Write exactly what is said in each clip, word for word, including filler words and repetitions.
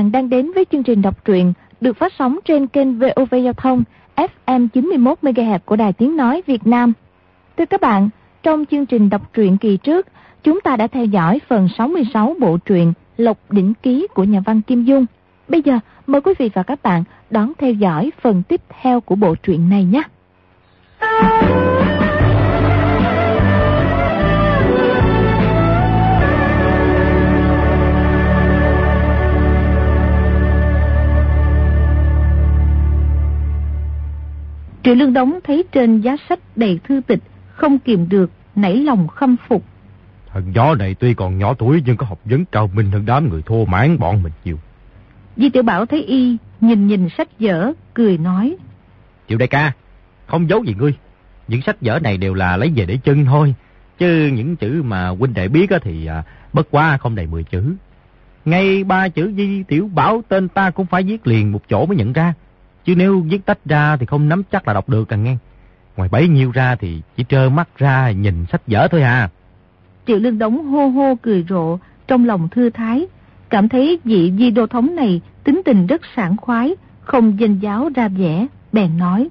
bạn đang đến với chương trình đọc truyện được phát sóng trên kênh vê o vê Giao thông ép em chín mươi mốt mê ga héc của Đài Tiếng Nói Việt Nam. Thưa các bạn, trong chương trình đọc truyện kỳ trước, chúng ta đã theo dõi phần sáu mươi sáu bộ truyện Lộc Đỉnh Ký của nhà văn Kim Dung. Bây giờ, mời quý vị và các bạn đón theo dõi phần tiếp theo của bộ truyện này nhé. Triệu Lương Đống thấy trên giá sách đầy thư tịch, không kìm được, nảy lòng khâm phục. Thằng gió này tuy còn nhỏ tuổi nhưng có học vấn cao minh hơn đám người thô mãn bọn mình nhiều. Di Tiểu Bảo thấy y, nhìn nhìn sách vở, cười nói. Triệu đại ca, không giấu gì ngươi. Những sách vở này đều là lấy về để chân thôi. Chứ những chữ mà huynh đệ biết thì à, bất quá không đầy mười chữ. Ngay ba chữ Di Tiểu Bảo tên ta cũng phải viết liền một chỗ mới nhận ra. Chứ nếu viết tách ra thì không nắm chắc là đọc được càng nghe. Ngoài bấy nhiêu ra thì chỉ trơ mắt ra nhìn sách vở thôi à. Triệu Lương Đống hô hô cười rộ, trong lòng thư thái, cảm thấy vị Di Đô Thống này tính tình rất sảng khoái, không danh giáo ra vẻ, bèn nói.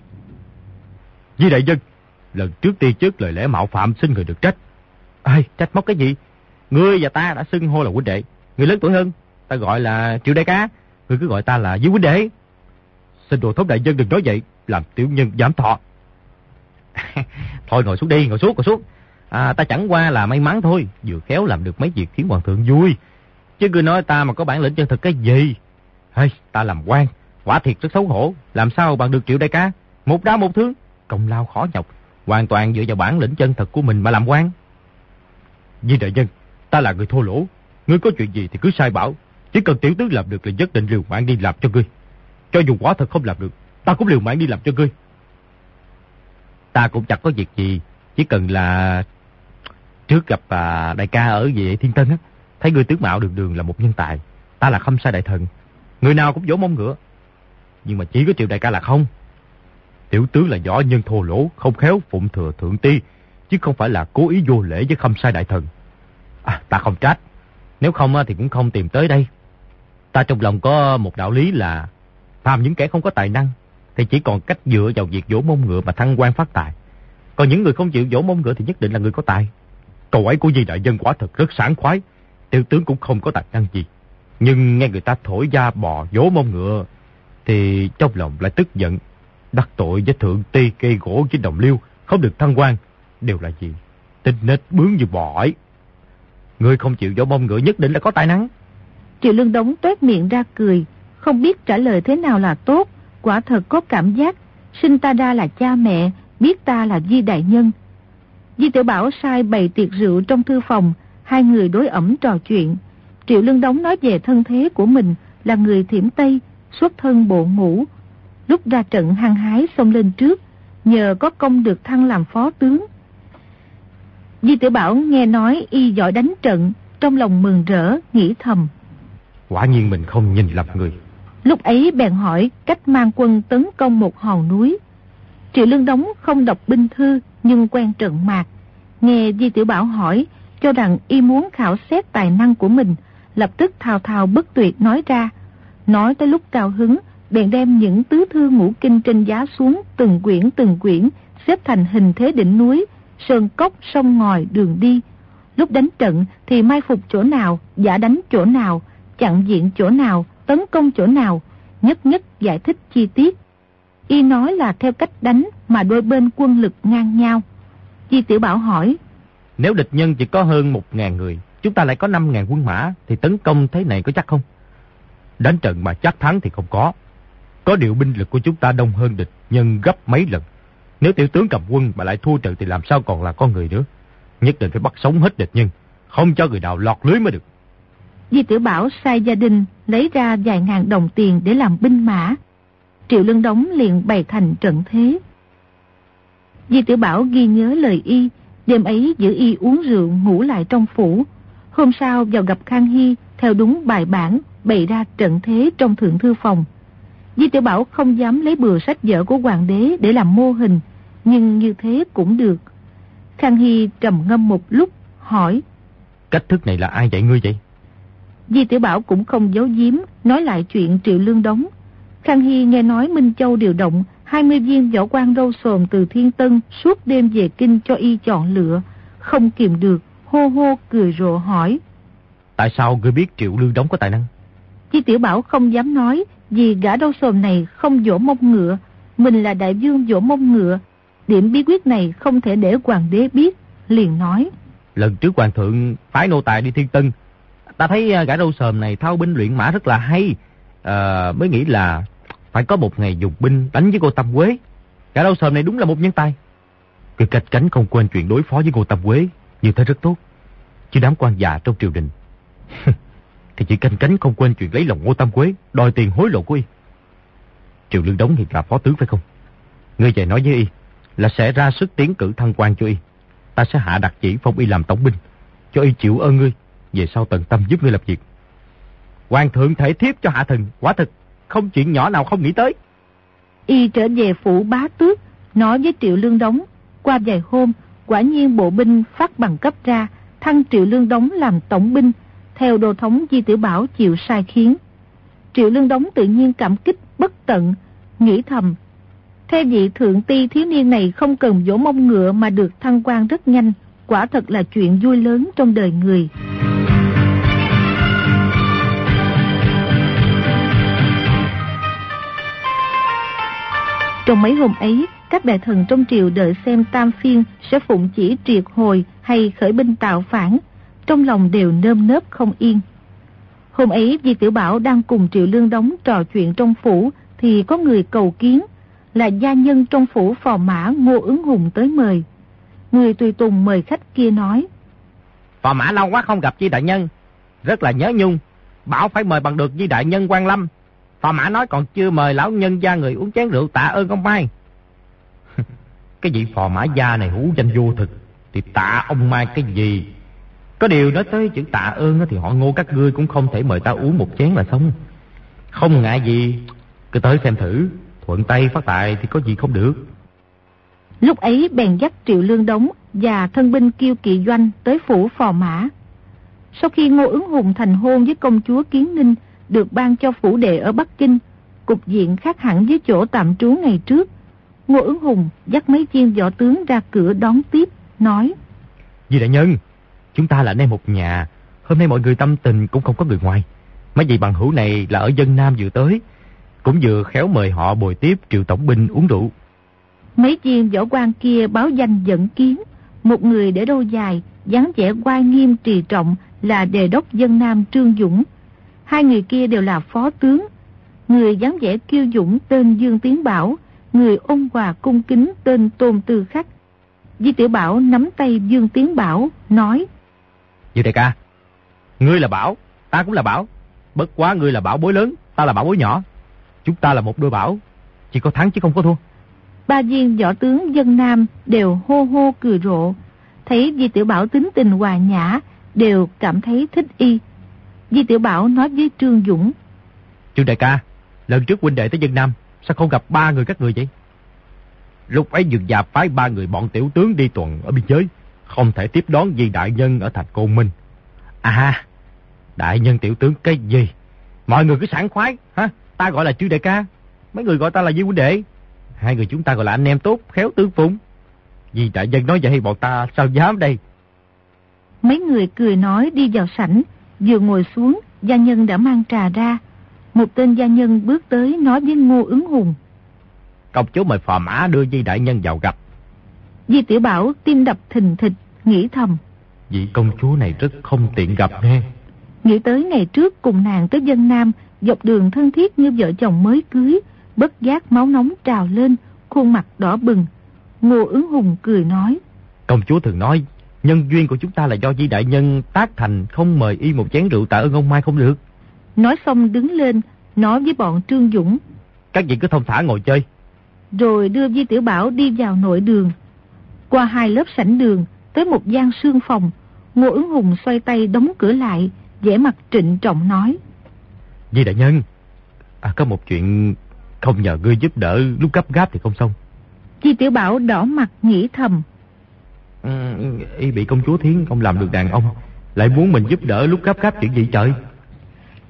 Di đại dân, lần trước ti trước lời lẽ mạo phạm xin người được trách. Ai, trách móc cái gì? Ngươi và ta đã xưng hô là huynh đệ. Người lớn tuổi hơn, ta gọi là Triệu đại ca, ngươi cứ gọi ta là Di huynh đệ. Xin Đô Thống đại dân đừng nói vậy, làm tiểu nhân giảm thọ. Thôi ngồi xuống đi, ngồi xuống, ngồi xuống. À, ta chẳng qua là may mắn thôi, vừa khéo làm được mấy việc khiến hoàng thượng vui. Chứ ngươi nói ta mà có bản lĩnh chân thực cái gì? Hey, ta làm quan, quả thiệt rất xấu hổ. Làm sao bằng được Triệu đại ca? Một đao một thương, công lao khó nhọc, hoàn toàn dựa vào bản lĩnh chân thật của mình mà làm quan. Di đại nhân, ta là người thô lỗ, ngươi có chuyện gì thì cứ sai bảo. Chỉ cần tiểu tướng làm được là nhất định liều mạng đi làm cho ngươi. Cho dù quả thật không làm được, ta cũng liều mạng đi làm cho ngươi. Ta cũng chẳng có việc gì, chỉ cần là trước gặp à, đại ca ở về Thiên Tân á, thấy ngươi tướng mạo đường đường là một nhân tài, ta là Khâm Sai đại thần, người nào cũng vỗ mông ngựa. Nhưng mà chỉ có Triệu đại ca là không. Tiểu tướng là võ nhân thô lỗ, không khéo phụng thừa thượng ti, chứ không phải là cố ý vô lễ với Khâm Sai đại thần. À, ta không trách, nếu không thì cũng không tìm tới đây. Ta trong lòng có một đạo lý là phàm những kẻ không có tài năng thì chỉ còn cách dựa vào việc vỗ mông ngựa mà thăng quan phát tài. Còn những người không chịu vỗ mông ngựa thì nhất định là người có tài. Câu ấy của Di đại dân quả thật rất sảng khoái. Tiểu tướng cũng không có tài năng gì, nhưng nghe người ta thổi da bò vỗ mông ngựa thì trong lòng lại tức giận. Đắc tội với thượng ti cây gỗ với đồng liêu, không được thăng quan, đều là gì? Tính nết bướng như bò ấy. Người không chịu vỗ mông ngựa nhất định là có tài năng. Triệu Lương Đống toét miệng ra cười, không biết trả lời thế nào là tốt. Quả thật có cảm giác sinh ta ra là cha mẹ, biết ta là Di đại nhân. Di Tiểu Bảo sai bày tiệc rượu trong thư phòng, hai người đối ẩm trò chuyện. Triệu Lương Đống nói về thân thế của mình là người Thiểm Tây, xuất thân bộ ngũ. Lúc ra trận hăng hái xông lên trước, nhờ có công được thăng làm phó tướng. Di Tiểu Bảo nghe nói y giỏi đánh trận, trong lòng mừng rỡ, nghĩ thầm. Quả nhiên mình không nhìn lầm người. Lúc ấy bèn hỏi cách mang quân tấn công một hòn núi. Triệu Lương Đống không đọc binh thư nhưng quen trận mạc. Nghe Di Tiểu Bảo hỏi, cho rằng y muốn khảo xét tài năng của mình, lập tức thao thao bất tuyệt nói ra. Nói tới lúc cao hứng, bèn đem những tứ thư ngũ kinh trên giá xuống, từng quyển từng quyển, xếp thành hình thế đỉnh núi, sơn cốc, sông ngòi, đường đi. Lúc đánh trận thì mai phục chỗ nào, giả đánh chỗ nào, chặn diện chỗ nào, tấn công chỗ nào, nhất nhất giải thích chi tiết. Y nói là theo cách đánh mà đôi bên quân lực ngang nhau. Di Tiểu Bảo hỏi, nếu địch nhân chỉ có hơn một ngàn người, chúng ta lại có năm ngàn quân mã, thì tấn công thế này có chắc không? Đánh trận mà chắc thắng thì không có. Có điều binh lực của chúng ta đông hơn địch nhân gấp mấy lần. Nếu tiểu tướng cầm quân mà lại thua trận thì làm sao còn là con người nữa. Nhất định phải bắt sống hết địch nhân, không cho người nào lọt lưới mới được. Di Tiểu Bảo sai gia đình lấy ra vài ngàn đồng tiền để làm binh mã. Triệu Lương Đống liền bày thành trận thế. Di Tiểu Bảo ghi nhớ lời y, đêm ấy giữ y uống rượu ngủ lại trong phủ. Hôm sau vào gặp Khang Hy, theo đúng bài bản bày ra trận thế trong thượng thư phòng. Di Tiểu Bảo không dám lấy bừa sách vở của hoàng đế để làm mô hình, nhưng như thế cũng được. Khang Hy trầm ngâm một lúc, hỏi, cách thức này là ai dạy ngươi vậy? Di Tiểu Bảo cũng không giấu giếm, nói lại chuyện Triệu Lương Đống. Khang Hy nghe nói Minh Châu điều động hai mươi viên võ quan râu xồm từ Thiên Tân suốt đêm về kinh cho y chọn lựa, không kìm được, hô hô cười rộ hỏi: Tại sao ngươi biết Triệu Lương Đống có tài năng? Di Tiểu Bảo không dám nói, vì gã râu xồm này không vỗ mông ngựa, mình là đại vương vỗ mông ngựa, điểm bí quyết này không thể để hoàng đế biết, liền nói: Lần trước hoàng thượng phái nô tài đi Thiên Tân, ta thấy gã râu xồm này thao binh luyện mã rất là hay, à, mới nghĩ là phải có một ngày dùng binh đánh với Ngô Tam Quế. Gã râu xồm này đúng là một nhân tài. Cứ cách cánh không quên chuyện đối phó với Ngô Tam Quế, như thế rất tốt. Chứ đám quan già trong triều đình thì chỉ canh cánh không quên chuyện lấy lòng Ngô Tam Quế, đòi tiền hối lộ của y. Triệu Lương Đống hiện là phó tướng phải không? Ngươi về nói với y là sẽ ra sức tiến cử thăng quan cho y. Ta sẽ hạ đặc chỉ phong y làm tổng binh, cho y chịu ơn ngươi, về sau tận tâm giúp ngươi làm việc. Hoàng thượng thể thiếp cho hạ thần, quả thực không chuyện nhỏ nào không nghĩ tới. Y trở về phủ bá tước, nói với Triệu Lương Đống. Qua vài hôm, quả nhiên bộ binh phát bằng cấp ra, thăng Triệu Lương Đống làm tổng binh, theo đô thống Di Tiểu Bảo chịu sai khiến. Triệu Lương Đống tự nhiên cảm kích bất tận, nghĩ thầm: theo vị thượng ti thiếu niên này không cần vỗ mông ngựa mà được thăng quan rất nhanh, quả thật là chuyện vui lớn trong đời người. Trong mấy hôm ấy, các đại thần trong triều đợi xem tam phiên sẽ phụng chỉ triệt hồi hay khởi binh tạo phản, trong lòng đều nơm nớp không yên. Hôm ấy Di Tiểu Bảo đang cùng Triệu Lương Đống trò chuyện trong phủ thì có người cầu kiến, là gia nhân trong phủ phò mã Ngô Ứng Hùng tới mời. Người tùy tùng mời khách kia nói: Phò mã lâu quá không gặp Di đại nhân, rất là nhớ nhung, bảo phải mời bằng được Di đại nhân quan lâm. Phò mã nói còn chưa mời lão nhân gia người uống chén rượu tạ ơn ông Mai. Cái vị phò mã gia này hữu danh vô thực, thì tạ ông Mai cái gì? Có điều nói tới chữ tạ ơn thì họ Ngô các ngươi cũng không thể mời ta uống một chén là xong. Không ngại gì, cứ tới xem thử, thuận tay phát tài thì có gì không được. Lúc ấy bèn dắt Triệu Lương Đống và thân binh Kiêu Kỵ Doanh tới phủ phò mã. Sau khi Ngô Ứng Hùng thành hôn với công chúa Kiến Ninh, được ban cho phủ đệ ở Bắc Kinh, cục diện khác hẳn với chỗ tạm trú ngày trước. Ngô Ứng Hùng dắt mấy viên võ tướng ra cửa đón tiếp, nói: Di đại nhân, chúng ta là anh em một nhà, hôm nay mọi người tâm tình cũng không có người ngoài. Mấy vị bằng hữu này là ở dân Nam vừa tới, cũng vừa khéo mời họ bồi tiếp Triệu tổng binh uống rượu. Mấy viên võ quan kia báo danh dẫn kiến, một người để râu dài, dáng vẻ oai nghiêm trì trọng là đề đốc dân Nam Trương Dũng. Hai người kia đều là phó tướng. Người dáng vẻ kiêu dũng tên Dương Tiến Bảo, người ôn hòa cung kính tên Tôn Tư Khắc. Di Tiểu Bảo nắm tay Dương Tiến Bảo, nói: Di đại ca, ngươi là Bảo, ta cũng là Bảo. Bất quá ngươi là bảo bối lớn, ta là bảo bối nhỏ. Chúng ta là một đôi bảo, chỉ có thắng chứ không có thua. Ba viên võ tướng dân Nam đều hô hô cười rộ. Thấy Di Tiểu Bảo tính tình hòa nhã, đều cảm thấy thích y. Di Tiểu Bảo nói với Trương Dũng: Trương đại ca, lần trước huynh đệ tới dân Nam, sao không gặp ba người các người vậy? Lúc ấy Dương gia phái ba người bọn tiểu tướng đi tuần ở biên giới, không thể tiếp đón Di đại nhân ở thành Côn Minh. À, đại nhân tiểu tướng cái gì? Mọi người cứ sảng khoái, hả? Ta gọi là Trương đại ca, mấy người gọi ta là Di huynh đệ. Hai người chúng ta gọi là anh em tốt, khéo tương phùng. Di đại nhân nói vậy bọn ta sao dám đây? Mấy người cười nói đi vào sảnh, vừa ngồi xuống, gia nhân đã mang trà ra. Một tên gia nhân bước tới nói với Ngô Ứng Hùng: Công chúa mời phò mã đưa Di đại nhân vào gặp. Di Tiểu Bảo tim đập thình thịch, nghĩ thầm: Vị công chúa này rất không tiện gặp nghe. Nghĩ tới ngày trước cùng nàng tới dân Nam, dọc đường thân thiết như vợ chồng mới cưới, bất giác máu nóng trào lên, khuôn mặt đỏ bừng. Ngô Ứng Hùng cười nói: Công chúa thường nói, nhân duyên của chúng ta là do Di đại nhân tác thành, không mời y một chén rượu tạ ơn ông Mai không được. Nói xong đứng lên, nói với bọn Trương Dũng: Các vị cứ thông thả ngồi chơi. Rồi đưa Di Tiểu Bảo đi vào nội đường. Qua hai lớp sảnh đường, tới một gian sương phòng. Ngô Ứng Hùng xoay tay đóng cửa lại, vẻ mặt trịnh trọng nói: Di đại nhân, à, có một chuyện không nhờ ngươi giúp đỡ lúc gấp gáp thì không xong. Di Tiểu Bảo đỏ mặt nghĩ thầm: Ừ, y bị công chúa Thiến không làm được đàn ông, lại muốn mình giúp đỡ lúc gấp gáp chuyện gì trời?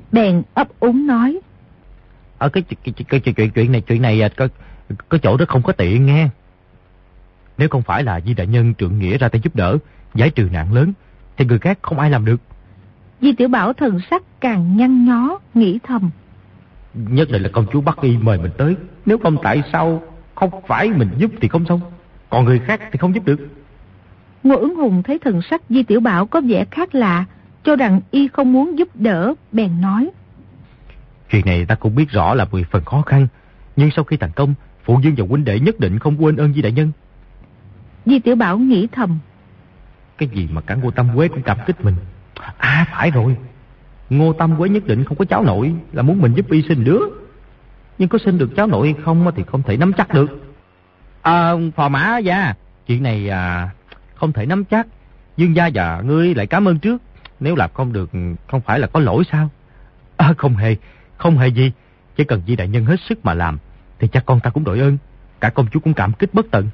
Bèn ấp úng nói. Ở cái, cái, cái, cái chuyện chuyện này chuyện này có có chỗ đó không có tiện nghe. Nếu không phải là Di đại nhân trượng nghĩa ra tay giúp đỡ, giải trừ nạn lớn, thì người khác không ai làm được. Di Tiểu Bảo thần sắc càng nhăn nhó, nghĩ thầm. Nhất định là công chúa Bắc Y mời mình tới. Nếu không tại sao không phải mình giúp thì không xong, còn người khác thì không giúp được. Ngô Ứng Hùng thấy thần sắc Di Tiểu Bảo có vẻ khác lạ, cho rằng y không muốn giúp đỡ, bèn nói. Chuyện này ta cũng biết rõ là mười phần khó khăn, nhưng sau khi thành công, phụ vương và huynh đệ nhất định không quên ơn Di đại nhân. Di Tiểu Bảo nghĩ thầm. Cái gì mà cả Ngô Tam Quế cũng cảm kích mình. À phải rồi, Ngô Tam Quế nhất định không có cháu nội, là muốn mình giúp y sinh đứa. Nhưng có sinh được cháu nội hay không thì không thể nắm chắc được. À, phò mã gia, chuyện này à, không thể nắm chắc. Dương gia và ngươi lại cảm ơn trước. Nếu làm không được không phải là có lỗi sao? À, không hề, không hề gì. Chỉ cần Di đại nhân hết sức mà làm thì cha con ta cũng đội ơn. Cả công chúa cũng cảm kích bất tận.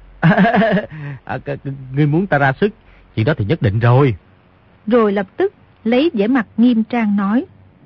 À, ngươi muốn ta ra sức, chuyện đó thì nhất định rồi. Rồi lập tức lấy vẻ mặt nghiêm trang nói.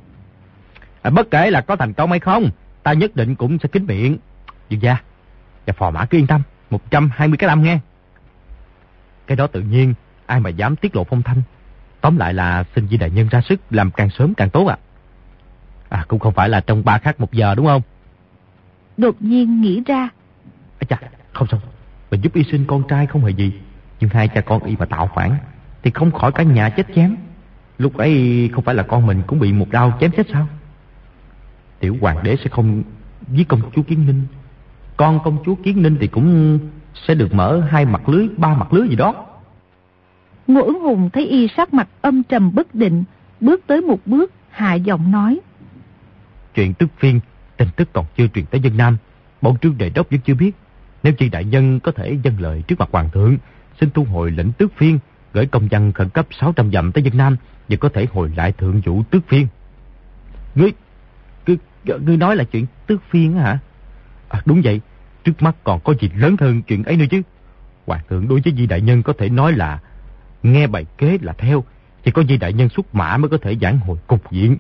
À, bất kể là có thành công hay không, ta nhất định cũng sẽ kính miệng. Dương gia và phò mã cứ yên tâm, một trăm hai mươi cái lâm nghe. Cái đó tự nhiên, ai mà dám tiết lộ phong thanh. Tóm lại là xin Di đại nhân ra sức, làm càng sớm càng tốt ạ. À. à cũng không phải là trong ba khắc một giờ đúng không? Đột nhiên nghĩ ra. À, chà, không xong, mình giúp y sinh con trai không hề gì, nhưng hai cha con y mà tạo phản thì không khỏi cả nhà chết chém. Lúc ấy không phải là con mình cũng bị một đao chém chết sao? Tiểu hoàng đế sẽ không giết công chúa Kiến Ninh, con công chúa Kiến Ninh thì cũng sẽ được mở hai mặt lưới, ba mặt lưới gì đó. Ngô Ứng Hùng thấy y sắc mặt âm trầm bất định, bước tới một bước, hạ giọng nói. Chuyện Tước Phiên, tin tức còn chưa truyền tới dân Nam, bọn Trương Đề Đốc vẫn chưa biết. Nếu Chi đại nhân có thể dâng lời trước mặt hoàng thượng, xin thu hồi lệnh Tước Phiên, gửi công văn khẩn cấp sáu trăm dặm tới dân Nam, và có thể hồi lại thượng vũ Tước Phiên. Ngươi, ngươi, ngươi nói là chuyện Tước Phiên hả? À, đúng vậy, trước mắt còn có gì lớn hơn chuyện ấy nữa chứ. Hoàng thượng đối với Di đại nhân có thể nói là nghe bài kế là theo, chỉ có Di đại nhân xuất mã mới có thể giảng hồi cục diện.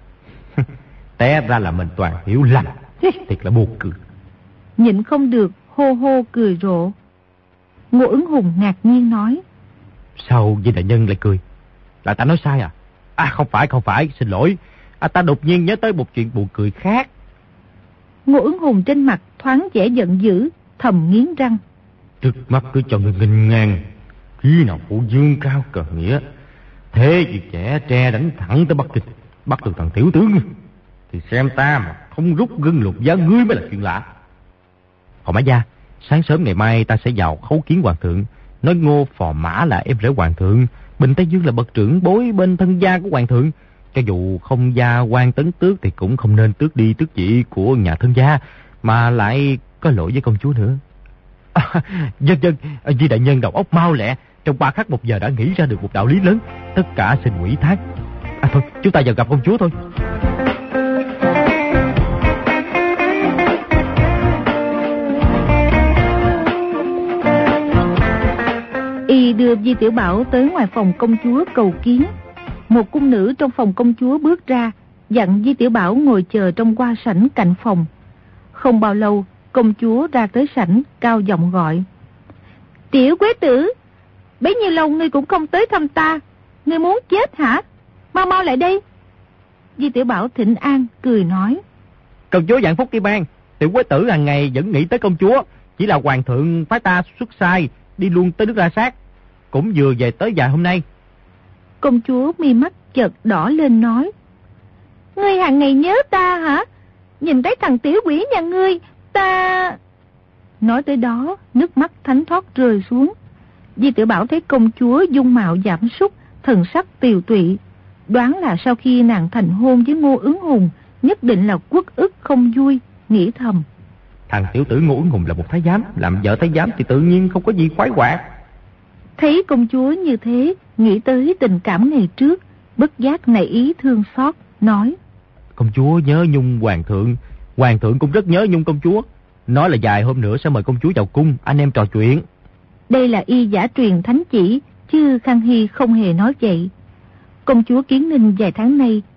Té ra là mình toàn hiểu lầm, thiệt là buồn cười. Nhịn không được, hô hô cười rộ. Ngô Ứng Hùng ngạc nhiên nói. Sao Di đại nhân lại cười? Là ta nói sai à? À không phải, không phải, xin lỗi. À, ta đột nhiên nhớ tới một chuyện buồn cười khác. Ngô Ứng Hùng trên mặt thoáng vẻ giận dữ, thầm nghiến răng. Trước mắt cứ cho người nghênh ngang, khi nào phụ dương cao cờ nghĩa, thế việc trẻ tre đánh thẳng tới Bắc Kinh, bắt được thằng tiểu tướng, thì xem ta mà không rút gân lục giá ngươi mới là chuyện lạ. Phò mã gia, sáng sớm ngày mai ta sẽ vào khấu kiến hoàng thượng, nói Ngô phò mã là em rể hoàng thượng, Bình Tây Dương là bậc trưởng bối bên thân gia của hoàng thượng. Cho dù không gia quan tấn tước thì cũng không nên tước đi tước vị của nhà thân gia, mà lại có lỗi với công chúa nữa. À, dân dân, Di đại nhân đầu óc mau lẹ, trong ba khắc một giờ đã nghĩ ra được một đạo lý lớn, tất cả xin ủy thác. À thôi, chúng ta vào gặp công chúa thôi. Y đưa Di Tiểu Bảo tới ngoài phòng công chúa cầu kiến. Một cung nữ trong phòng công chúa bước ra, dặn Di Tiểu Bảo ngồi chờ trong hoa sảnh cạnh phòng. Không bao lâu, công chúa ra tới sảnh, cao giọng gọi. Tiểu quế tử, bấy nhiêu lâu ngươi cũng không tới thăm ta, ngươi muốn chết hả? Mau mau lại đây. Di Tiểu Bảo thỉnh an, cười nói. Công chúa vạn phúc kim an, tiểu quế tử hàng ngày vẫn nghĩ tới công chúa, chỉ là hoàng thượng phái ta xuất sai, đi luôn tới nước La Sát, cũng vừa về tới vài hôm nay. Công chúa mi mắt chợt đỏ lên nói. Ngươi hàng ngày nhớ ta hả? Nhìn thấy thằng tiểu quỷ nhà ngươi, ta... Nói tới đó, nước mắt thánh thoát rơi xuống. Di Tiểu Bảo thấy công chúa dung mạo giảm sút, thần sắc tiều tụy, đoán là sau khi nàng thành hôn với Ngô Ứng Hùng, nhất định là uất ức không vui, nghĩ thầm. Thằng tiểu tử Ngô Ứng Hùng là một thái giám, làm vợ thái giám thì tự nhiên không có gì khoái hoạt. Thấy công chúa như thế, nghĩ tới tình cảm ngày trước, bất giác nảy ý thương xót, nói. Công chúa nhớ nhung hoàng thượng, hoàng thượng cũng rất nhớ nhung công chúa. Nói là vài hôm nữa sẽ mời công chúa vào cung, anh em trò chuyện. Đây là y giả truyền thánh chỉ, chứ Khang Hy không hề nói vậy. Công chúa Kiến Ninh vài tháng nay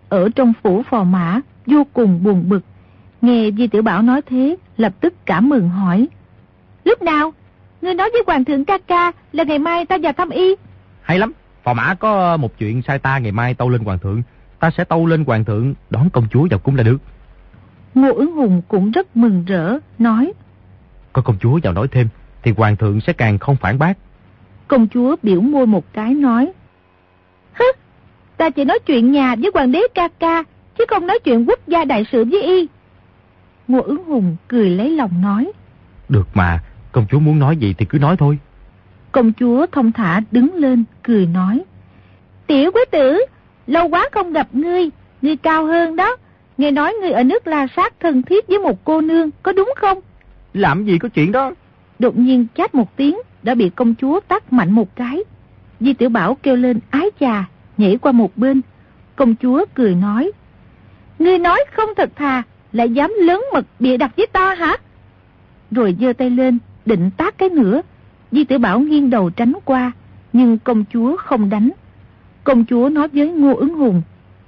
ở trong phủ phò mã vô cùng buồn bực. Nghe Di Tiểu Bảo nói thế, lập tức cảm mừng hỏi: Lúc nào? Ngươi nói với hoàng thượng ca ca là ngày mai ta vào thăm y. Hay lắm, phò mã có một chuyện sai ta ngày mai tâu lên hoàng thượng. Ta sẽ tâu lên hoàng thượng đón công chúa vào cung là được. Ngô Ứng Hùng cũng rất mừng rỡ, nói: Có công chúa vào nói thêm thì hoàng thượng sẽ càng không phản bác. Công chúa biểu môi một cái nói: Hứ, ta chỉ nói chuyện nhà với hoàng đế ca ca, chứ không nói chuyện quốc gia đại sự với y. Ngô Ứng Hùng cười lấy lòng nói: Được mà, công chúa muốn nói gì thì cứ nói thôi. Công chúa thông thả đứng lên, cười nói: Tiểu quý tử, lâu quá không gặp ngươi, ngươi cao hơn đó. Nghe nói ngươi ở nước La Sát thân thiết với một cô nương, có đúng không? Làm gì có chuyện đó. Đột nhiên chát một tiếng, đã bị công chúa tát mạnh một cái. Di Tiểu Bảo kêu lên ái chà, nhảy qua một bên. Công chúa cười nói: Ngươi nói không thật thà, lại dám lớn mật bịa đặt với ta hả? Rồi giơ tay lên, định tát cái nữa. Di Tiểu Bảo nghiêng đầu tránh qua, nhưng công chúa không đánh. Công chúa nói với Ngô Ứng Hùng: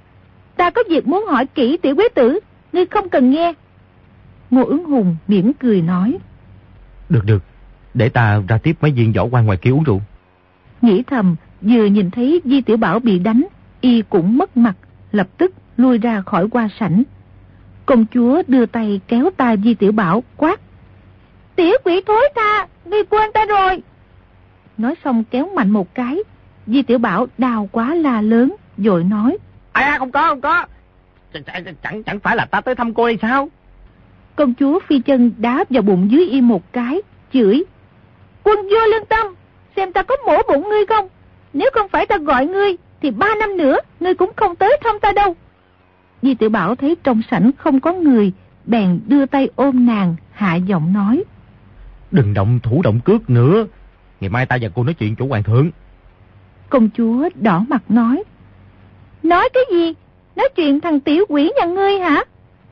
Ta có việc muốn hỏi kỹ tiểu quý tử, ngươi không cần nghe. Ngô Ứng Hùng mỉm cười nói: Được được, để ta ra tiếp mấy viên võ quan ngoài kia uống rượu. Nghĩ thầm, vừa nhìn thấy Di Tiểu Bảo bị đánh, y cũng mất mặt, lập tức lui ra khỏi hoa sảnh. Công chúa đưa tay kéo tay Di Tiểu Bảo quát: Tiểu quỷ thối tha, ngươi quên ta rồi. Nói xong kéo mạnh một cái. Di Tiểu Bảo đau quá la lớn, vội nói: À không có không có, Ch- ch- chẳng chẳng phải là ta tới thăm cô hay sao? Công chúa phi chân đá vào bụng dưới y một cái, chửi: Quân vô lương tâm, xem ta có mổ bụng ngươi không? Nếu không phải ta gọi ngươi thì ba năm nữa ngươi cũng không tới thăm ta đâu. Di Tiểu Bảo thấy trong sảnh không có người, bèn đưa tay ôm nàng, hạ giọng nói: Đừng động thủ động cước nữa, ngày mai ta và cô nói chuyện chủ hoàng thượng. Công chúa đỏ mặt nói: Nói cái gì? Nói chuyện thằng tiểu quỷ nhà ngươi hả?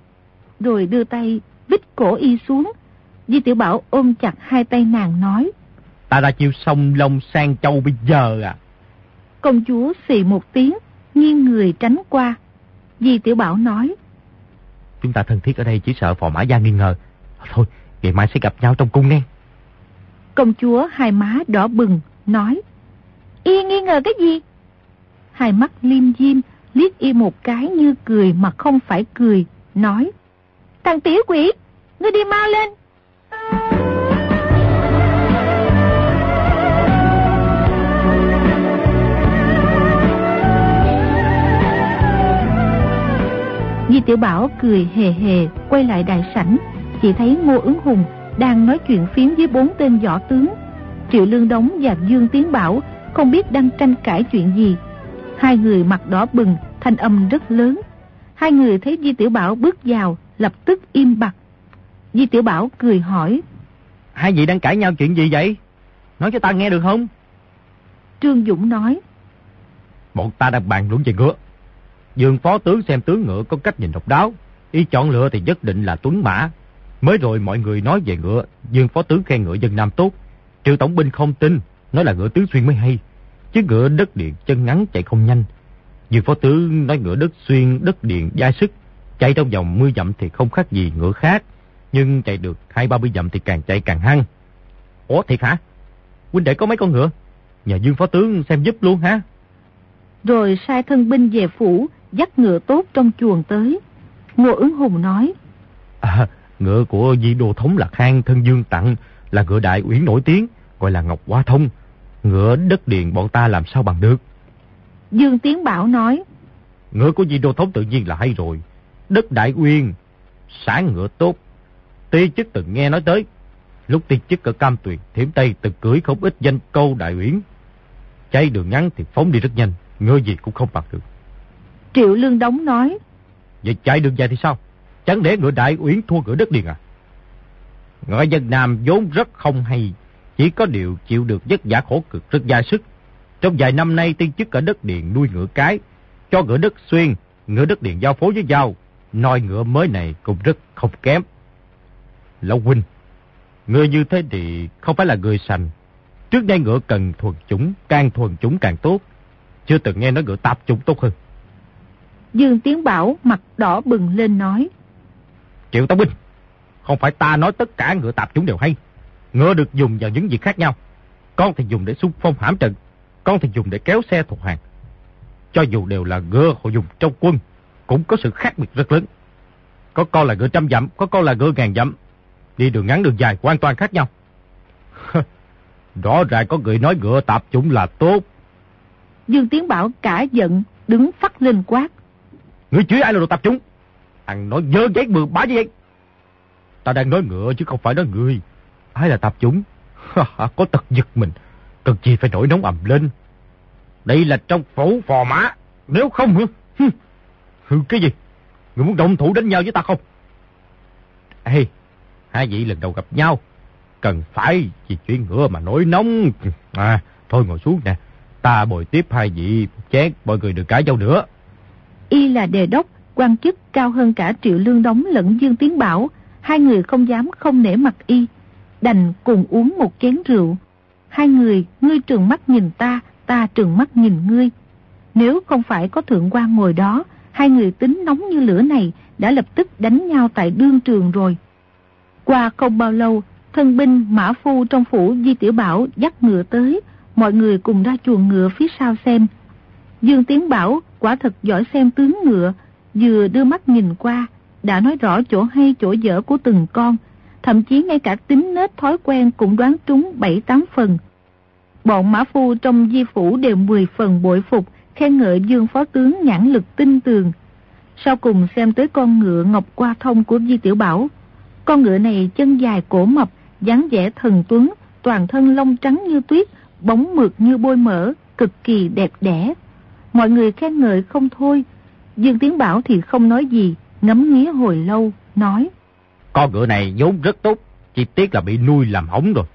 Rồi đưa tay bít cổ y xuống. Di Tiểu Bảo ôm chặt hai tay nàng nói: Ta đã chịu sông lông sang châu bây giờ à? Công chúa xì một tiếng, nghiêng người tránh qua. Di Tiểu Bảo nói: Chúng ta thân thiết ở đây chỉ sợ phò mã gia nghi ngờ. Thôi, ngày mai sẽ gặp nhau trong cung nghe. Công chúa hai má đỏ bừng, nói: Y nghi ngờ cái gì? Hai mắt liêm diêm, liếc y một cái như cười mà không phải cười, nói: Thằng tiểu quỷ, ngươi đi mau lên. Di Tiểu Bảo cười hề hề quay lại đại sảnh, chỉ thấy Ngô Ứng Hùng đang nói chuyện phiếm với bốn tên võ tướng. Triệu Lương Đống và Dương Tiến Bảo không biết đang tranh cãi chuyện gì. Hai người mặt đỏ bừng, thanh âm rất lớn. Hai người thấy Di Tiểu Bảo bước vào, lập tức im bặt. Di Tiểu Bảo cười hỏi: Hai vị đang cãi nhau chuyện gì vậy? Nói cho ta nghe được không? Trương Dũng nói: Bọn ta đang bàn luận về ngựa. Dương phó tướng xem tướng ngựa có cách nhìn độc đáo, y chọn lựa thì nhất định là tuấn mã. Mới rồi mọi người nói về ngựa, Dương phó tướng khen ngựa dân Nam tốt. Triệu tổng binh không tin, nói là ngựa Tứ Xuyên mới hay, chứ ngựa Đất Điền chân ngắn chạy không nhanh. Dương phó tướng nói ngựa Đất Xuyên, Đất Điền dai sức, chạy trong vòng mười dặm thì không khác gì ngựa khác, nhưng chạy được hai ba mươi dặm thì càng chạy càng hăng. Ủa thiệt hả? Huynh đệ có mấy con ngựa, nhờ Dương phó tướng xem giúp luôn hả? Rồi sai thân binh về phủ, dắt ngựa tốt trong chuồng tới. Ngô Ứng Hùng nói: À, ngựa của Di Đô thống là Khang thân Dương tặng, là ngựa Đại Uyển nổi tiếng, gọi là Ngọc Hoa Thông. Ngựa Đất Điền bọn ta làm sao bằng được? Dương Tiến Bảo nói: Ngựa của Di Đô thống tự nhiên là hay rồi. Đất Đại Uyên sản ngựa tốt, Ti chức từng nghe nói tới. Lúc Ti chức ở Cam Tuyền, Thiểm Tây từng cưỡi không ít danh câu Đại Uyển. Chạy đường ngắn thì phóng đi rất nhanh, ngựa gì cũng không bằng được. Triệu Lương Đống nói: Vậy chạy đường dài thì sao? Chẳng lẽ ngựa Đại Uyển thua ngựa Đất Điền à? Ngựa dân Nam vốn rất không hay, chỉ có điều chịu được vất vả khổ cực, rất dai sức. Trong vài năm nay tiên chức ở Đất Điền nuôi ngựa cái, cho ngựa Đất Xuyên, ngựa Đất Điền giao phối với nhau, noi ngựa mới này cũng rất không kém. Lão huynh, người như thế thì không phải là người sành. Trước đây ngựa cần thuần chủng, càng thuần chủng càng tốt. Chưa từng nghe nói ngựa tạp chủng tốt hơn. Dương Tiến Bảo mặt đỏ bừng lên nói. Triệu Tông Binh, không phải ta nói tất cả ngựa tạp chủng đều hay. Ngựa được dùng vào những việc khác nhau. Con thì dùng để xung phong hãm trận, con thì dùng để kéo xe thuộc hàng. Cho dù đều là ngựa họ dùng trong quân, cũng có sự khác biệt rất lớn. Có con là ngựa trăm dặm, có con là ngựa ngàn dặm. Đi đường ngắn đường dài hoàn toàn khác nhau. Rõ ràng có người nói ngựa tạp chủng là tốt. Dương Tiến Bảo cả giận, đứng phắt lên quát. Ngươi chửi ai là đồ tạp chủng? Thằng nói dơ giấy bừa bá như vậy. Ta đang nói ngựa chứ không phải nói người. Ai là tạp chủng? Có tật giật mình, cần gì phải nổi nóng ầm lên. Đây là trong phủ phò mã. Nếu không hả? Hừ, hừ cái gì? Người muốn động thủ đánh nhau với ta không? Ê, hai vị lần đầu gặp nhau, cần phải vì chuyện ngựa mà nổi nóng. À, thôi ngồi xuống nè. Ta bồi tiếp hai vị chén, mọi người đừng cãi nhau nữa. Y là đề đốc, quan chức cao hơn cả Triệu Lương Đống lẫn Dương Tiến Bảo. Hai người không dám không nể mặt Y, đành cùng uống một chén rượu. Hai người, ngươi trừng mắt nhìn ta, ta trừng mắt nhìn ngươi. Nếu không phải có thượng quan ngồi đó, hai người tính nóng như lửa này đã lập tức đánh nhau tại đương trường rồi. Qua không bao lâu, thân binh mã phu trong phủ Di Tiểu Bảo dắt ngựa tới, mọi người cùng ra chuồng ngựa phía sau xem. Dương Tiến Bảo quả thật giỏi xem tướng ngựa, vừa đưa mắt nhìn qua, đã nói rõ chỗ hay chỗ dở của từng con, thậm chí ngay cả tính nết thói quen cũng đoán trúng bảy tám phần. Bọn mã phu trong Di Phủ đều mười phần bội phục, khen ngợi Dương phó tướng nhãn lực tinh tường. Sau cùng xem tới con ngựa Ngọc Qua Thông của Di Tiểu Bảo. Con ngựa này chân dài cổ mập, dáng vẻ thần tuấn, toàn thân lông trắng như tuyết, bóng mượt như bôi mỡ, cực kỳ đẹp đẽ. Mọi người khen ngợi không thôi. Dương Tiến Bảo thì không nói gì, ngắm nghía hồi lâu, nói. Con ngựa này vốn rất tốt, chỉ tiếc là bị nuôi làm hỏng rồi.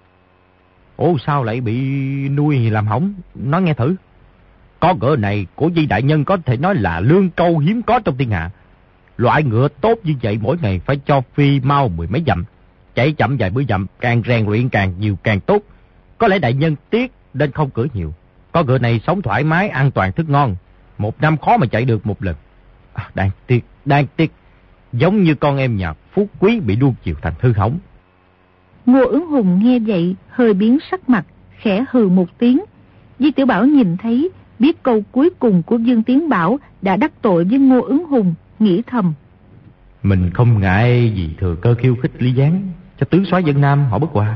Ủa sao lại bị nuôi làm hỏng? Nói nghe thử. Con ngựa này của Di đại nhân có thể nói là lương câu hiếm có trong thiên hạ. Loại ngựa tốt như vậy mỗi ngày phải cho phi mau mười mấy dặm, chạy chậm vài mươi dặm, càng rèn luyện càng nhiều càng tốt. Có lẽ đại nhân tiếc nên không cưỡi nhiều. Con ngựa này sống thoải mái, an toàn thức ngon, một năm khó mà chạy được một lần. À, đáng tiếc, đáng tiếc. Giống như con em nhà Phú Quý bị nuông chiều thành hư hỏng. Ngô Ứng Hùng nghe vậy hơi biến sắc mặt, khẽ hừ một tiếng. Di Tiểu Bảo nhìn thấy, biết câu cuối cùng của Dương Tiến Bảo đã đắc tội với Ngô Ứng Hùng, nghĩ thầm. Mình không ngại gì thừa cơ khiêu khích Lý Giáng, cho tướng soái Vân Nam họ bất hòa.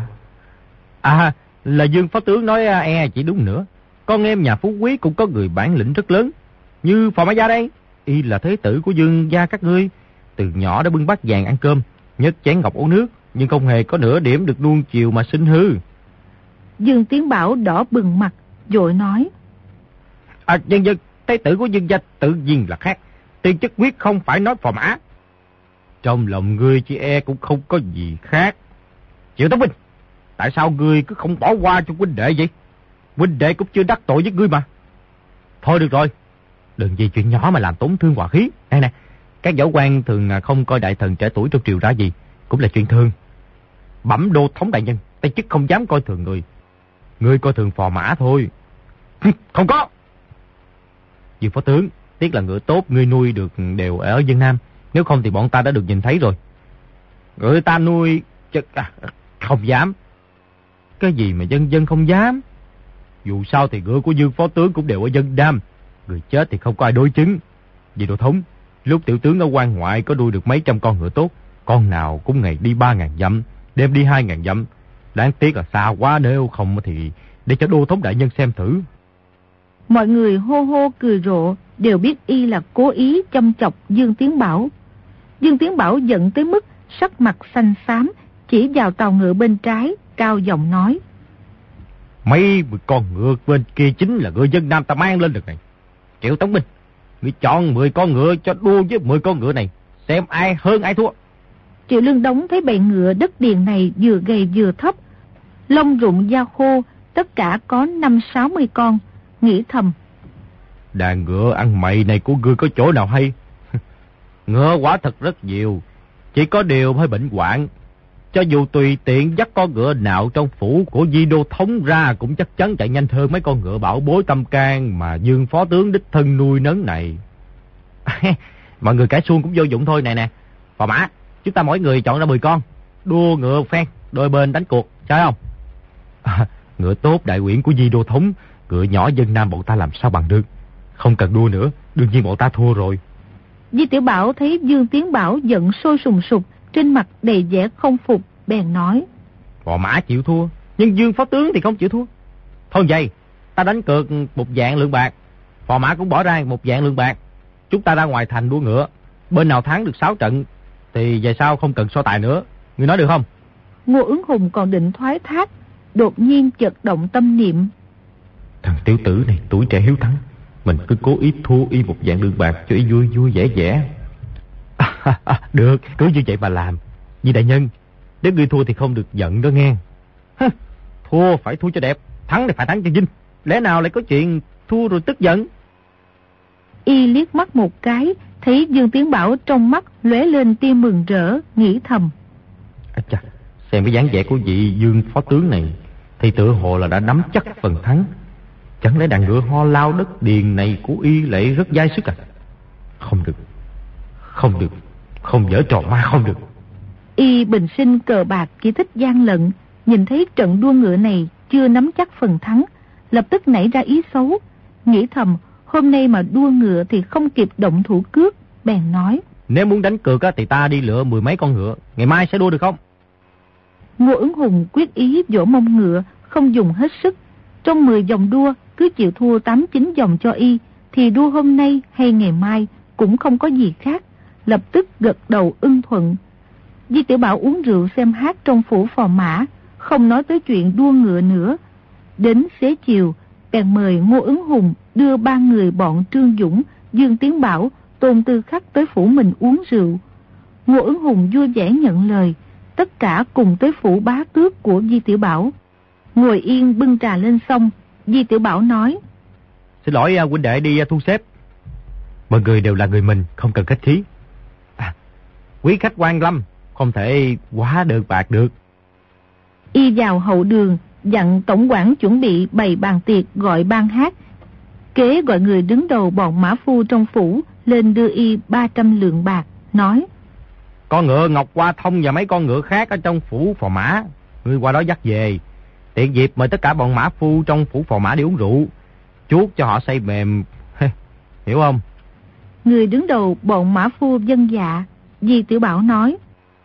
À, là Dương phó tướng nói e chỉ đúng nữa. Con em nhà Phú Quý cũng có người bản lĩnh rất lớn, như Phò Mã Gia đây. Y là thế tử của Dương gia các ngươi, từ nhỏ đã bưng bát vàng ăn cơm, nhấc chén ngọc uống nước, nhưng không hề có nửa điểm được nuông chiều mà sinh hư. Dương Tiến Bảo đỏ bừng mặt, vội nói. À, dân dân, thế tử của Dương gia tự nhiên là khác. Tiên chức quyết không phải nói Phò Mã. Trong lòng ngươi chị e cũng không có gì khác. Triệu Tống Binh, tại sao ngươi cứ không bỏ qua cho huynh đệ vậy? Huynh đệ cũng chưa đắc tội với ngươi mà. Thôi được rồi, đừng vì chuyện nhỏ mà làm tổn thương hòa khí. Này nè, các võ quan thường không coi đại thần trẻ tuổi trong triều ra gì, cũng là chuyện thường. Bẩm đô thống đại nhân, tay chức không dám coi thường người. Ngươi coi thường Phò Mã thôi. Không có. Dương phó tướng, tiếc là ngựa tốt ngươi nuôi được đều ở Vân Nam, nếu không thì bọn ta đã được nhìn thấy rồi. Ngựa ta nuôi chứ, à, không dám. Cái gì mà dân dân không dám? Dù sao thì ngựa của Dương phó tướng cũng đều ở Vân Nam, người chết thì không có ai đối chứng. Vì đô thống, lúc tiểu tướng ở quan ngoại có nuôi được mấy trăm con ngựa tốt, con nào cũng ngày đi ba ngàn dặm, đêm đi hai ngàn dặm. Đáng tiếc là xa quá, nếu không thì để cho đô thống đại nhân xem thử. Mọi người hô hô cười rộ, đều biết y là cố ý châm chọc Dương Tiến Bảo. Dương Tiến Bảo giận tới mức sắc mặt xanh xám, chỉ vào tàu ngựa bên trái, cao giọng nói. Mấy con ngựa bên kia chính là ngựa Vân Nam ta mang lên được này. Triệu Tống Binh, ngươi chọn mười con ngựa cho đua với mười con ngựa này, xem ai hơn ai thua. Triệu Lương Đống thấy bầy ngựa đất điền này vừa gầy vừa thấp, lông rụng da khô, tất cả có năm sáu mươi con, nghĩ thầm. Đàn ngựa ăn mày này của ngươi có chỗ nào hay? Ngựa quả thật rất nhiều, chỉ có điều hơi bệnh hoạn. Cho dù tùy tiện dắt con ngựa nào trong phủ của Di đô thống ra cũng chắc chắn chạy nhanh hơn mấy con ngựa bảo bối tâm can mà Dương phó tướng đích thân nuôi nấng này. Mọi người cãi xuông cũng vô dụng thôi. Này nè, phò mã, chúng ta mỗi người chọn ra mười con, đua ngựa phen, đôi bên đánh cuộc, chơi không? À, ngựa tốt đại quyển của Di Đô Thống, ngựa nhỏ dân Nam bọn ta làm sao bằng được. Không cần đua nữa, đương nhiên bọn ta thua rồi. Di Tiểu Bảo thấy Dương Tiến Bảo giận sôi sùng sục, trên mặt đầy vẻ không phục, bèn nói: Phò mã chịu thua, nhưng Dương phó tướng thì không chịu thua. Thôi vậy, ta đánh cược một vạn lượng bạc, phò mã cũng bỏ ra một vạn lượng bạc. Chúng ta ra ngoài thành đua ngựa, bên nào thắng được sáu trận thì về sau không cần so tài nữa. Ngươi nói được không? Ngô Ứng Hùng còn định thoái thác, đột nhiên chợt động tâm niệm. Thằng tiểu tử này tuổi trẻ hiếu thắng, mình cứ cố ý thua y một vạn lượng bạc cho y vui vui vẻ vẻ. À, à, được, cứ như vậy mà làm. Vì đại nhân, nếu ngươi thua thì không được giận đó nghe. Hả, thua phải thua cho đẹp, thắng thì phải thắng cho vinh. Lẽ nào lại có chuyện thua rồi tức giận? Y liếc mắt một cái, thấy Dương Tiến Bảo trong mắt lóe lên tia mừng rỡ, nghĩ thầm: À, chà, xem cái dáng vẻ của vị Dương phó tướng này thì tựa hồ là đã nắm chắc phần thắng. Chẳng lẽ đàn ngựa ho lao đất điền này của y lại rất dai sức à? Không được, không được, không dở trò ma không được. Y bình sinh cờ bạc chỉ thích gian lận, nhìn thấy trận đua ngựa này chưa nắm chắc phần thắng, lập tức nảy ra ý xấu, nghĩ thầm hôm nay mà đua ngựa thì không kịp động thủ cướp, bèn nói: Nếu muốn đánh cược thì ta đi lựa mười mấy con ngựa, ngày mai sẽ đua được không? Ngô Ứng Hùng quyết ý vỗ mông ngựa, không dùng hết sức. Trong mười vòng đua, cứ chịu thua tám chín vòng cho y, thì đua hôm nay hay ngày mai cũng không có gì khác, lập tức gật đầu ưng thuận. Di Tiểu Bảo uống rượu xem hát trong phủ phò mã, không nói tới chuyện đua ngựa nữa. Đến xế chiều, bèn mời Ngô Ứng Hùng đưa ba người bọn Trương Dũng, Dương Tiến Bảo, Tôn Tư Khắc tới phủ mình uống rượu. Ngô Ứng Hùng vui vẻ nhận lời, tất cả cùng tới phủ bá tước của Di Tiểu Bảo. Ngồi yên bưng trà lên xong, Di Tiểu Bảo nói: Xin lỗi huynh đệ đi thu xếp. Mọi người đều là người mình, không cần khách khí. À, quý khách quan lâm, không thể quá đơn bạc được. Y vào hậu đường, dặn tổng quản chuẩn bị bày bàn tiệc gọi ban hát. Kế gọi người đứng đầu bọn mã phu trong phủ lên đưa y ba trăm lượng bạc, nói: Con ngựa Ngọc Hoa Thông và mấy con ngựa khác ở trong phủ phò mã, ngươi qua đó dắt về. Tiện dịp mời tất cả bọn mã phu trong phủ phò mã đi uống rượu, chuốt cho họ say mềm, hiểu không? Người đứng đầu bọn mã phu vâng dạ. Di Tiểu Bảo nói: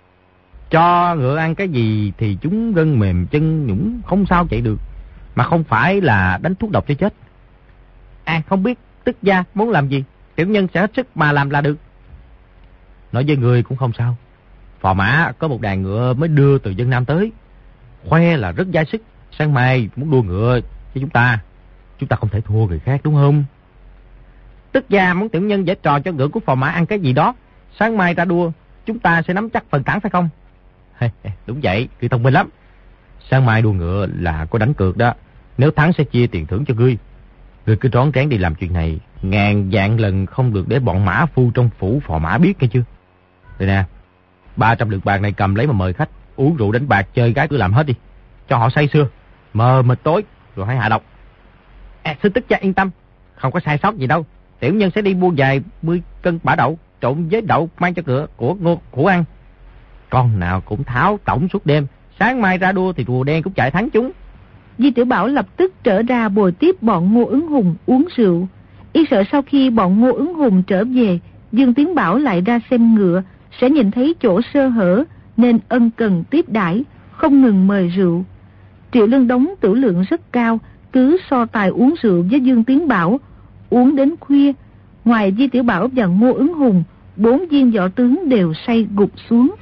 Cho ngựa ăn cái gì thì chúng gân mềm chân nhũng không sao chạy được, mà không phải là đánh thuốc độc cho chết. À, không biết tức gia muốn làm gì, tiểu nhân sẽ hết sức mà làm là được. Nói với người cũng không sao. Phò mã có một đàn ngựa mới đưa từ dân Nam tới, khoe là rất dai sức. Sáng mai muốn đua ngựa cho chúng ta, chúng ta không thể thua người khác đúng không? Tức gia muốn tiểu nhân giải trò cho ngựa của phò mã ăn cái gì đó, sáng mai ra đua chúng ta sẽ nắm chắc phần thắng phải không? Đúng vậy, ngươi thông minh lắm. Sáng mai đua ngựa là có đánh cược đó, nếu thắng sẽ chia tiền thưởng cho ngươi. Ngươi cứ rón rén đi làm chuyện này, ngàn vạn lần không được để bọn mã phu trong phủ phò mã biết nghe chưa? Đây nè, ba trăm lượng bạc này cầm lấy mà mời khách uống rượu đánh bạc chơi gái cứ làm hết đi, cho họ say sưa mờ mịt tối rồi hãy hạ độc. À, xin tức gia yên tâm, không có sai sót gì đâu. Tiểu nhân sẽ đi mua vài mươi cân bả đậu trộn với đậu mang cho cửa của Ngô của ăn. Con nào cũng tháo tổng suốt đêm, sáng mai ra đua thì rùa đen cũng chạy thắng chúng. Di Tiểu Bảo lập tức trở ra bồi tiếp bọn Ngô Ứng Hùng uống rượu. Y sợ sau khi bọn Ngô Ứng Hùng trở về, Dương Tiến Bảo lại ra xem ngựa, sẽ nhìn thấy chỗ sơ hở, nên ân cần tiếp đãi, không ngừng mời rượu. Triệu Lương Đống tử lượng rất cao, cứ so tài uống rượu với Dương Tiến Bảo, uống đến khuya. Ngoài Di Tiểu Bảo và Ngô Ứng Hùng, bốn viên võ tướng đều say gục xuống.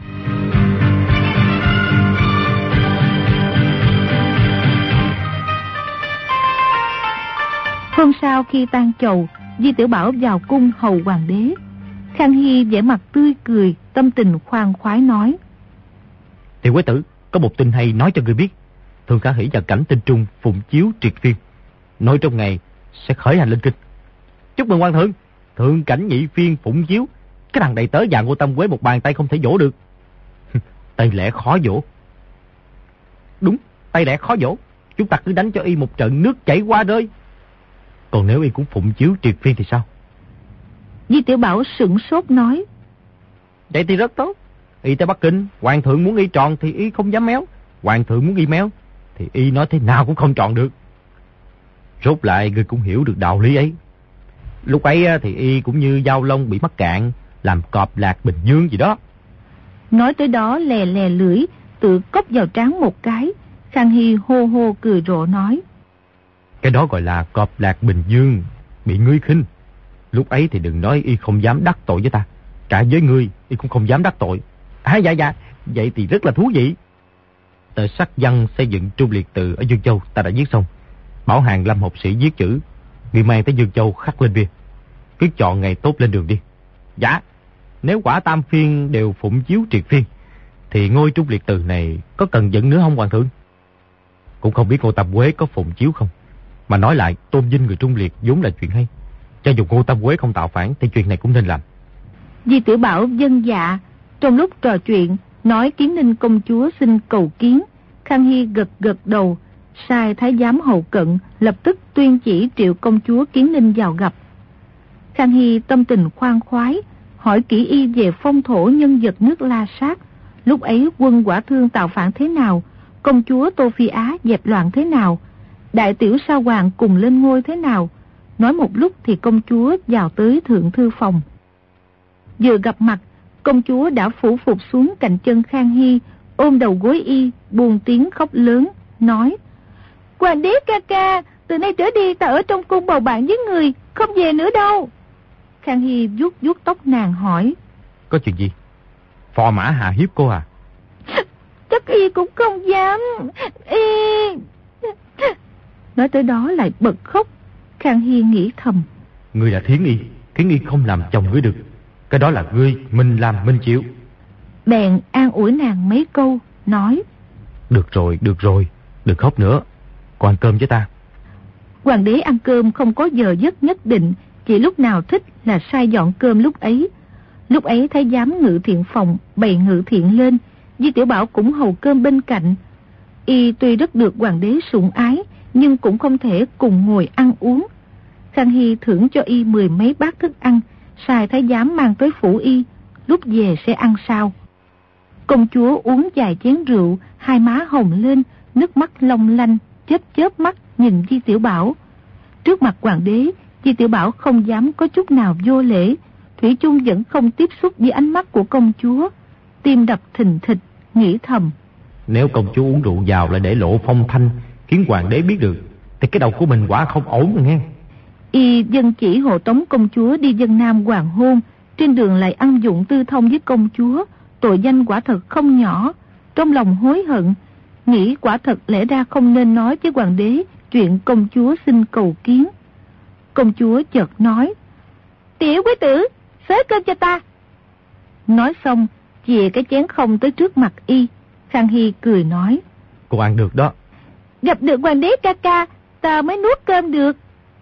Hôm sau khi tan chầu, Di Tiểu Bảo vào cung hầu hoàng đế. Khang Hy vẻ mặt tươi cười, tâm tình khoan khoái nói: Tiểu quế tử, có một tin hay nói cho người biết. Thường Khả Hỷ và Cảnh Tinh Trung phụng chiếu triệt phiên, nói trong ngày sẽ khởi hành lên kinh. Chúc mừng quan thượng, thượng cảnh nhị phiên phụng chiếu, cái thằng đầy tớ và Ngô Tâm Quế một bàn tay không thể vỗ được. Tay lẽ khó vỗ. Đúng, tay lẽ khó vỗ. Chúng ta cứ đánh cho y một trận nước chảy qua rơi. Còn nếu y cũng phụng chiếu triệt phiên thì sao? Di Tiểu Bảo sửng sốt nói: Vậy thì rất tốt. Y tới Bắc Kinh, hoàng thượng muốn y tròn thì y không dám méo. Hoàng thượng muốn y méo thì y nói thế nào cũng không tròn được. Rốt lại ngươi cũng hiểu được đạo lý ấy. Lúc ấy thì y cũng như dao lông bị mắc cạn, làm cọp lạc Bình Dương gì đó. Nói tới đó lè lè lưỡi, tự cốc vào trán một cái. Khang Hy hô hô cười rộ nói: Cái đó gọi là cọp lạc Bình Dương, bị ngươi khinh. Lúc ấy thì đừng nói y không dám đắc tội với ta, cả với ngươi y cũng không dám đắc tội. À dạ dạ, vậy thì rất là thú vị. Tờ sắc văn xây dựng Trung Liệt Tự ở Dương Châu ta đã viết xong. Bảo Hàng Lâm học sĩ viết chữ, ngươi mang tới Dương Châu khắc lên bia. Cứ chọn ngày tốt lên đường đi. Dạ, nếu quả tam phiên đều phụng chiếu triệt phiên thì ngôi Trung Liệt Tự này có cần dựng nữa không hoàng thượng? Cũng không biết Ngô Tam Quế có phụng chiếu không. Mà nói lại, tôn vinh người Trung Liệt vốn là chuyện hay. Cho dù Ngô Tam Quế không tạo phản thì chuyện này cũng nên làm. Di Tiểu Bảo vâng dạ. Trong lúc trò chuyện, nói Kiến Ninh công chúa xin cầu kiến. Khang Hy gật gật đầu, sai thái giám hầu cận lập tức tuyên chỉ triệu công chúa Kiến Ninh vào gặp. Khang Hy tâm tình khoan khoái, hỏi kỹ y về phong thổ nhân vật nước La Sát. Lúc ấy quân Quả Thương tạo phản thế nào, công chúa Tô Phi Á dẹp loạn thế nào, đại tiểu sa hoàng cùng lên ngôi thế nào. Nói một lúc thì công chúa vào tới thượng thư phòng. Vừa gặp mặt, công chúa đã phủ phục xuống cạnh chân Khang Hy, ôm đầu gối y, buồn tiếng khóc lớn, nói: Hoàng đế ca ca, từ nay trở đi ta ở trong cung bầu bạn với người, không về nữa đâu. Khang Hy vuốt vuốt tóc nàng hỏi: Có chuyện gì? Phò mã hạ hiếp cô à? Chắc y cũng không dám. Y... Nói tới đó lại bật khóc. Khang Hy nghĩ thầm: Ngươi là thiến y, thiến y không làm chồng ngươi được. Cái đó là ngươi, mình làm mình chịu. Bèn an ủi nàng mấy câu, nói: Được rồi, được rồi, đừng khóc nữa. Còn ăn cơm với ta. Hoàng đế ăn cơm không có giờ giấc nhất định, chỉ lúc nào thích là sai dọn cơm lúc ấy. Lúc ấy thái giám ngự thiện phòng bày ngự thiện lên, Di Tiểu Bảo cũng hầu cơm bên cạnh. Y tuy rất được hoàng đế sủng ái, nhưng cũng không thể cùng ngồi ăn uống. Khang Hy thưởng cho y mười mấy bát thức ăn, sai thái giám mang tới phủ y, lúc về sẽ ăn sau. Công chúa uống vài chén rượu, hai má hồng lên, nước mắt long lanh, chớp chớp mắt nhìn Di Tiểu Bảo. Trước mặt hoàng đế, Di Tiểu Bảo không dám có chút nào vô lễ, thủy chung vẫn không tiếp xúc với ánh mắt của công chúa. Tim đập thình thịch, nghĩ thầm: Nếu công chúa uống rượu vào lại để lộ phong thanh, khiến hoàng đế biết được, thì cái đầu của mình quả không ổn rồi nghe. Y dân chỉ hộ tống công chúa đi dân nam hoàng hôn, trên đường lại ăn dụng tư thông với công chúa, tội danh quả thật không nhỏ. Trong lòng hối hận, nghĩ quả thật lẽ ra không nên nói với hoàng đế chuyện công chúa xin cầu kiến. Công chúa chợt nói: Tiểu quý tử, xới cơm cho ta. Nói xong, chìa cái chén không tới trước mặt y. Khang Hy cười nói: Cô ăn được đó. Gặp được hoàng đế ca ca, ta mới nuốt cơm được.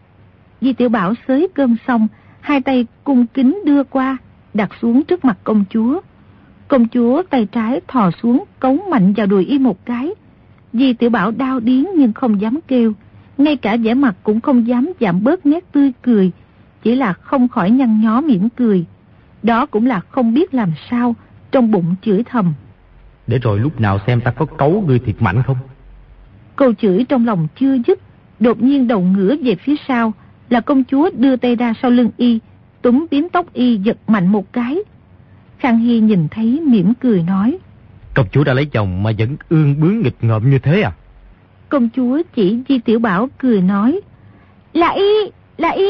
Di Tiểu Bảo xới cơm xong, hai tay cung kính đưa qua, đặt xuống trước mặt công chúa. Công chúa tay trái thò xuống cấu mạnh vào đùi y một cái. Di Tiểu Bảo đau điếng nhưng không dám kêu, ngay cả vẻ mặt cũng không dám giảm bớt nét tươi cười, chỉ là không khỏi nhăn nhó mỉm cười. Đó cũng là không biết làm sao, trong bụng chửi thầm: Để rồi lúc nào xem ta có cấu ngươi thiệt mạnh không? Câu chửi trong lòng chưa dứt, đột nhiên đầu ngửa về phía sau, là công chúa đưa tay ra sau lưng y, túm bím tóc y giật mạnh một cái. Khang Hy nhìn thấy mỉm cười nói: Công chúa đã lấy chồng mà vẫn ương bướng nghịch ngợm như thế à? Công chúa chỉ Di Tiểu Bảo cười nói: Là y, là y.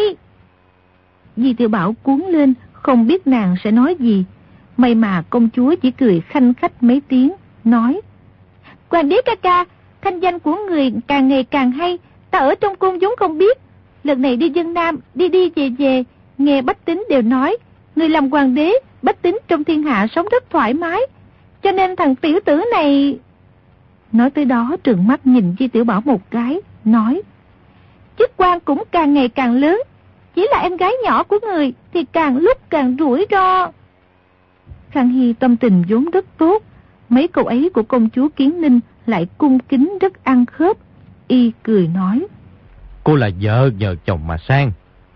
Di Tiểu Bảo cuốn lên, không biết nàng sẽ nói gì. May mà công chúa chỉ cười khanh khách mấy tiếng, nói: Hoàng đế ca ca, thanh danh của người càng ngày càng hay, ta ở trong cung vốn không biết. Lần này đi dân Nam, đi đi về về, nghe bách tính đều nói, người làm hoàng đế, bách tính trong thiên hạ sống rất thoải mái. Cho nên thằng tiểu tử này... Nói tới đó trừng mắt nhìn Di Tiểu Bảo một cái, nói: Chức quan cũng càng ngày càng lớn, chỉ là em gái nhỏ của người thì càng lúc càng rủi ro. Khang Hy tâm tình vốn rất tốt, mấy câu ấy của công chúa Kiến Ninh lại cung kính rất ăn khớp. Y cười nói: Cô là vợ nhờ chồng mà sang,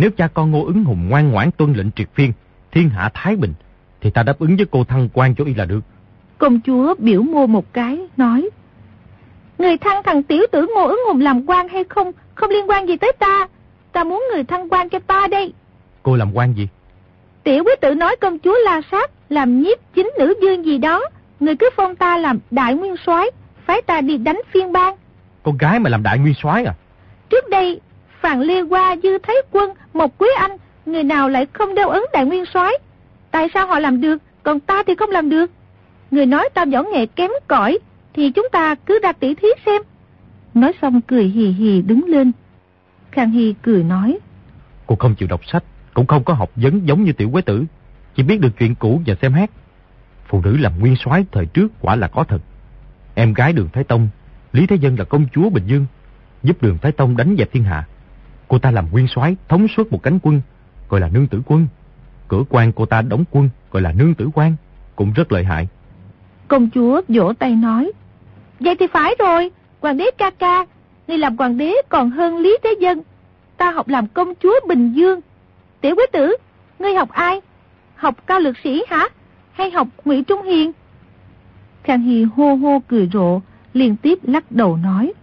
Nếu cha con Ngô Ứng Hùng ngoan ngoãn tuân lệnh triệt phiên, thiên hạ thái bình, thì ta đáp ứng với cô thăng quan cho y là được. Công chúa biểu môi một cái, nói: Người thăng thằng tiểu tử Ngô Ứng Hùng làm quan hay không, không liên quan gì tới ta. Ta muốn người thăng quan cho ta đây. Cô làm quan gì? Tiểu quý tử nói công chúa La Sát làm nhiếp chính nữ vương gì đó, người cứ phong ta làm đại nguyên soái, phái ta đi đánh phiên bang. Con gái mà làm đại nguyên soái à? Trước đây Phàn Lê Hoa, Dư Thái Quân, Mộc Quý Anh, người nào lại không đeo ấn đại nguyên soái? Tại sao họ làm được, còn ta thì không làm được? Người nói ta võ nghệ kém cỏi, thì chúng ta cứ ra tỉ thí xem. Nói xong cười hì hì đứng lên. Khang Hy cười nói: Cô không chịu đọc sách, cũng không có học vấn giống như tiểu quế tử, chỉ biết được chuyện cũ và xem hát. Phụ nữ làm nguyên soái thời trước quả là có thật. Em gái Đường Thái Tông, Lý Thế Dân là công chúa Bình Dương, giúp Đường Thái Tông đánh dẹp thiên hạ. Cô ta làm nguyên soái thống suốt một cánh quân, gọi là nương tử quân. Cửa quan cô ta đóng quân, gọi là nương tử quan, cũng rất lợi hại. Công chúa vỗ tay nói: Vậy thì phải rồi, hoàng đế ca ca, ngươi làm hoàng đế còn hơn Lý Thế Dân. Ta học làm công chúa Bình Dương. Tiểu quý tử, ngươi học ai? Học Cao Lực Sĩ hả? Hay học Ngụy Trung Hiền? Khang Hy hô hô cười rộ, liên tiếp lắc đầu nói: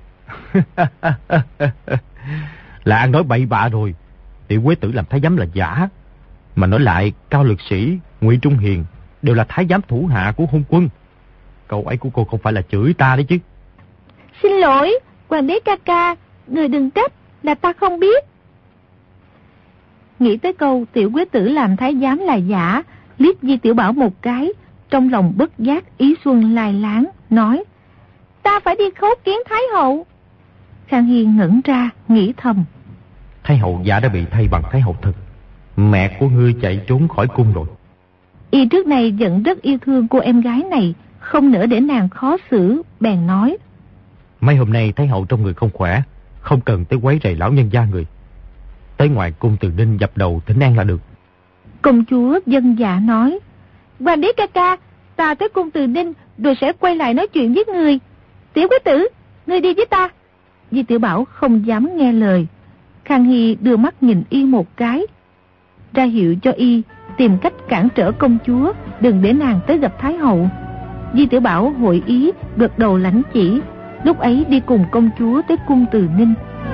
Là ăn nói bậy bạ rồi. Tiểu quế tử làm thái giám là giả. Mà nói lại, Cao Lực Sĩ, Ngụy Trung Hiền đều là thái giám thủ hạ của hôn quân. Câu ấy của cô không phải là chửi ta đấy chứ. Xin lỗi, hoàng đế ca ca, người đừng trách, là ta không biết. Nghĩ tới câu tiểu quế tử làm thái giám là giả, liếc Di Tiểu Bảo một cái, trong lòng bất giác ý xuân lai láng, nói: Ta phải đi khấu kiến Thái hậu. Khang Hy ngẩn ra, nghĩ thầm: Thái hậu giả đã bị thay bằng Thái hậu thực. Mẹ của ngươi chạy trốn khỏi cung rồi. Y trước này vẫn rất yêu thương cô em gái này, không nỡ để nàng khó xử, bèn nói: Mấy hôm nay Thái hậu trong người không khỏe, không cần tới quấy rầy lão nhân gia người. Tới ngoài cung Từ Ninh dập đầu thỉnh an là được. Công chúa dân dạ nói: Hoàng đế ca ca, ta tới cung Từ Ninh rồi sẽ quay lại nói chuyện với người. Tiểu quý tử, ngươi đi với ta. Di Tiểu Bảo không dám nghe lời. Khang Hy đưa mắt nhìn y một cái, ra hiệu cho y tìm cách cản trở công chúa, đừng để nàng tới gặp Thái hậu. Di Tiểu Bảo hội ý, gật đầu lãnh chỉ, lúc ấy đi cùng công chúa tới cung Từ Ninh.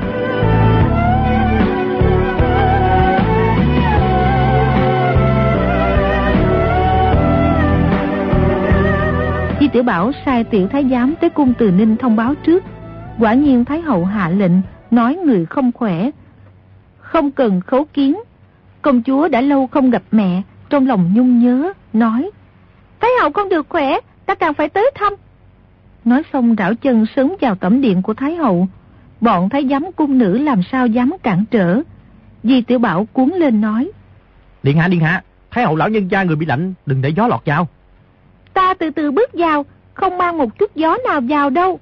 Di Tiểu Bảo sai tiểu thái giám tới cung Từ Ninh thông báo trước. Quả nhiên Thái hậu hạ lệnh, nói người không khỏe, không cần khấu kiến. Công chúa đã lâu không gặp mẹ, trong lòng nhung nhớ, nói: Thái hậu không được khỏe, ta càng phải tới thăm. Nói xong rảo chân sớm vào tẩm điện của Thái hậu. Bọn thái giám cung nữ làm sao dám cản trở. Di Tiểu Bảo cuốn lên nói: Điện hạ, điện hạ, Thái hậu lão nhân gia người bị lạnh, đừng để gió lọt vào. Ta từ từ bước vào, không mang một chút gió nào vào đâu.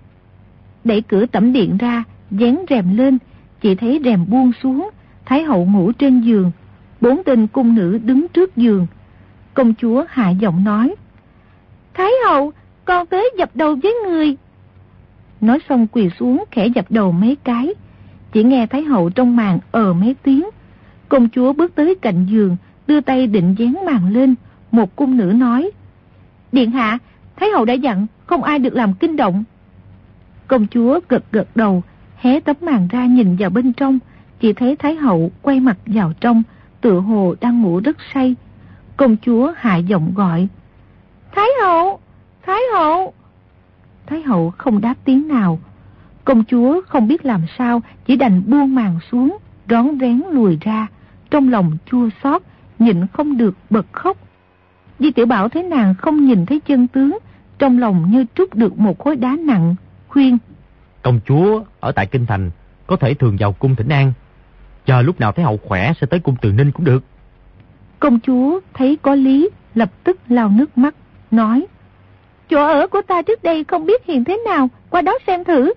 Đẩy cửa tẩm điện ra, vén rèm lên, chỉ thấy rèm buông xuống. Thái hậu ngủ trên giường, bốn tên cung nữ đứng trước giường. Công chúa hạ giọng nói: Thái hậu, con tới dập đầu với người. Nói xong quỳ xuống khẽ dập đầu mấy cái. Chỉ nghe Thái hậu trong màn ờ mấy tiếng. Công chúa bước tới cạnh giường, đưa tay định vén màn lên. Một cung nữ nói: Điện hạ, Thái hậu đã dặn không ai được làm kinh động. Công chúa gật gật đầu, hé tấm màn ra nhìn vào bên trong. Chỉ thấy Thái hậu quay mặt vào trong, tựa hồ đang ngủ rất say. Công chúa hạ giọng gọi: Thái hậu, Thái hậu. Thái hậu không đáp tiếng nào. Công chúa không biết làm sao, chỉ đành buông màn xuống, rón rén lùi ra. Trong lòng chua xót, nhịn không được bật khóc. Di Tiểu Bảo thấy nàng không nhìn thấy chân tướng, trong lòng như trút được một khối đá nặng, khuyên: Công chúa ở tại kinh thành, có thể thường vào cung thỉnh an, chờ lúc nào Thái hậu khỏe sẽ tới cung Từ Ninh cũng được. Công chúa thấy có lý, lập tức lau nước mắt, nói: Chỗ ở của ta trước đây không biết hiện thế nào, qua đó xem thử.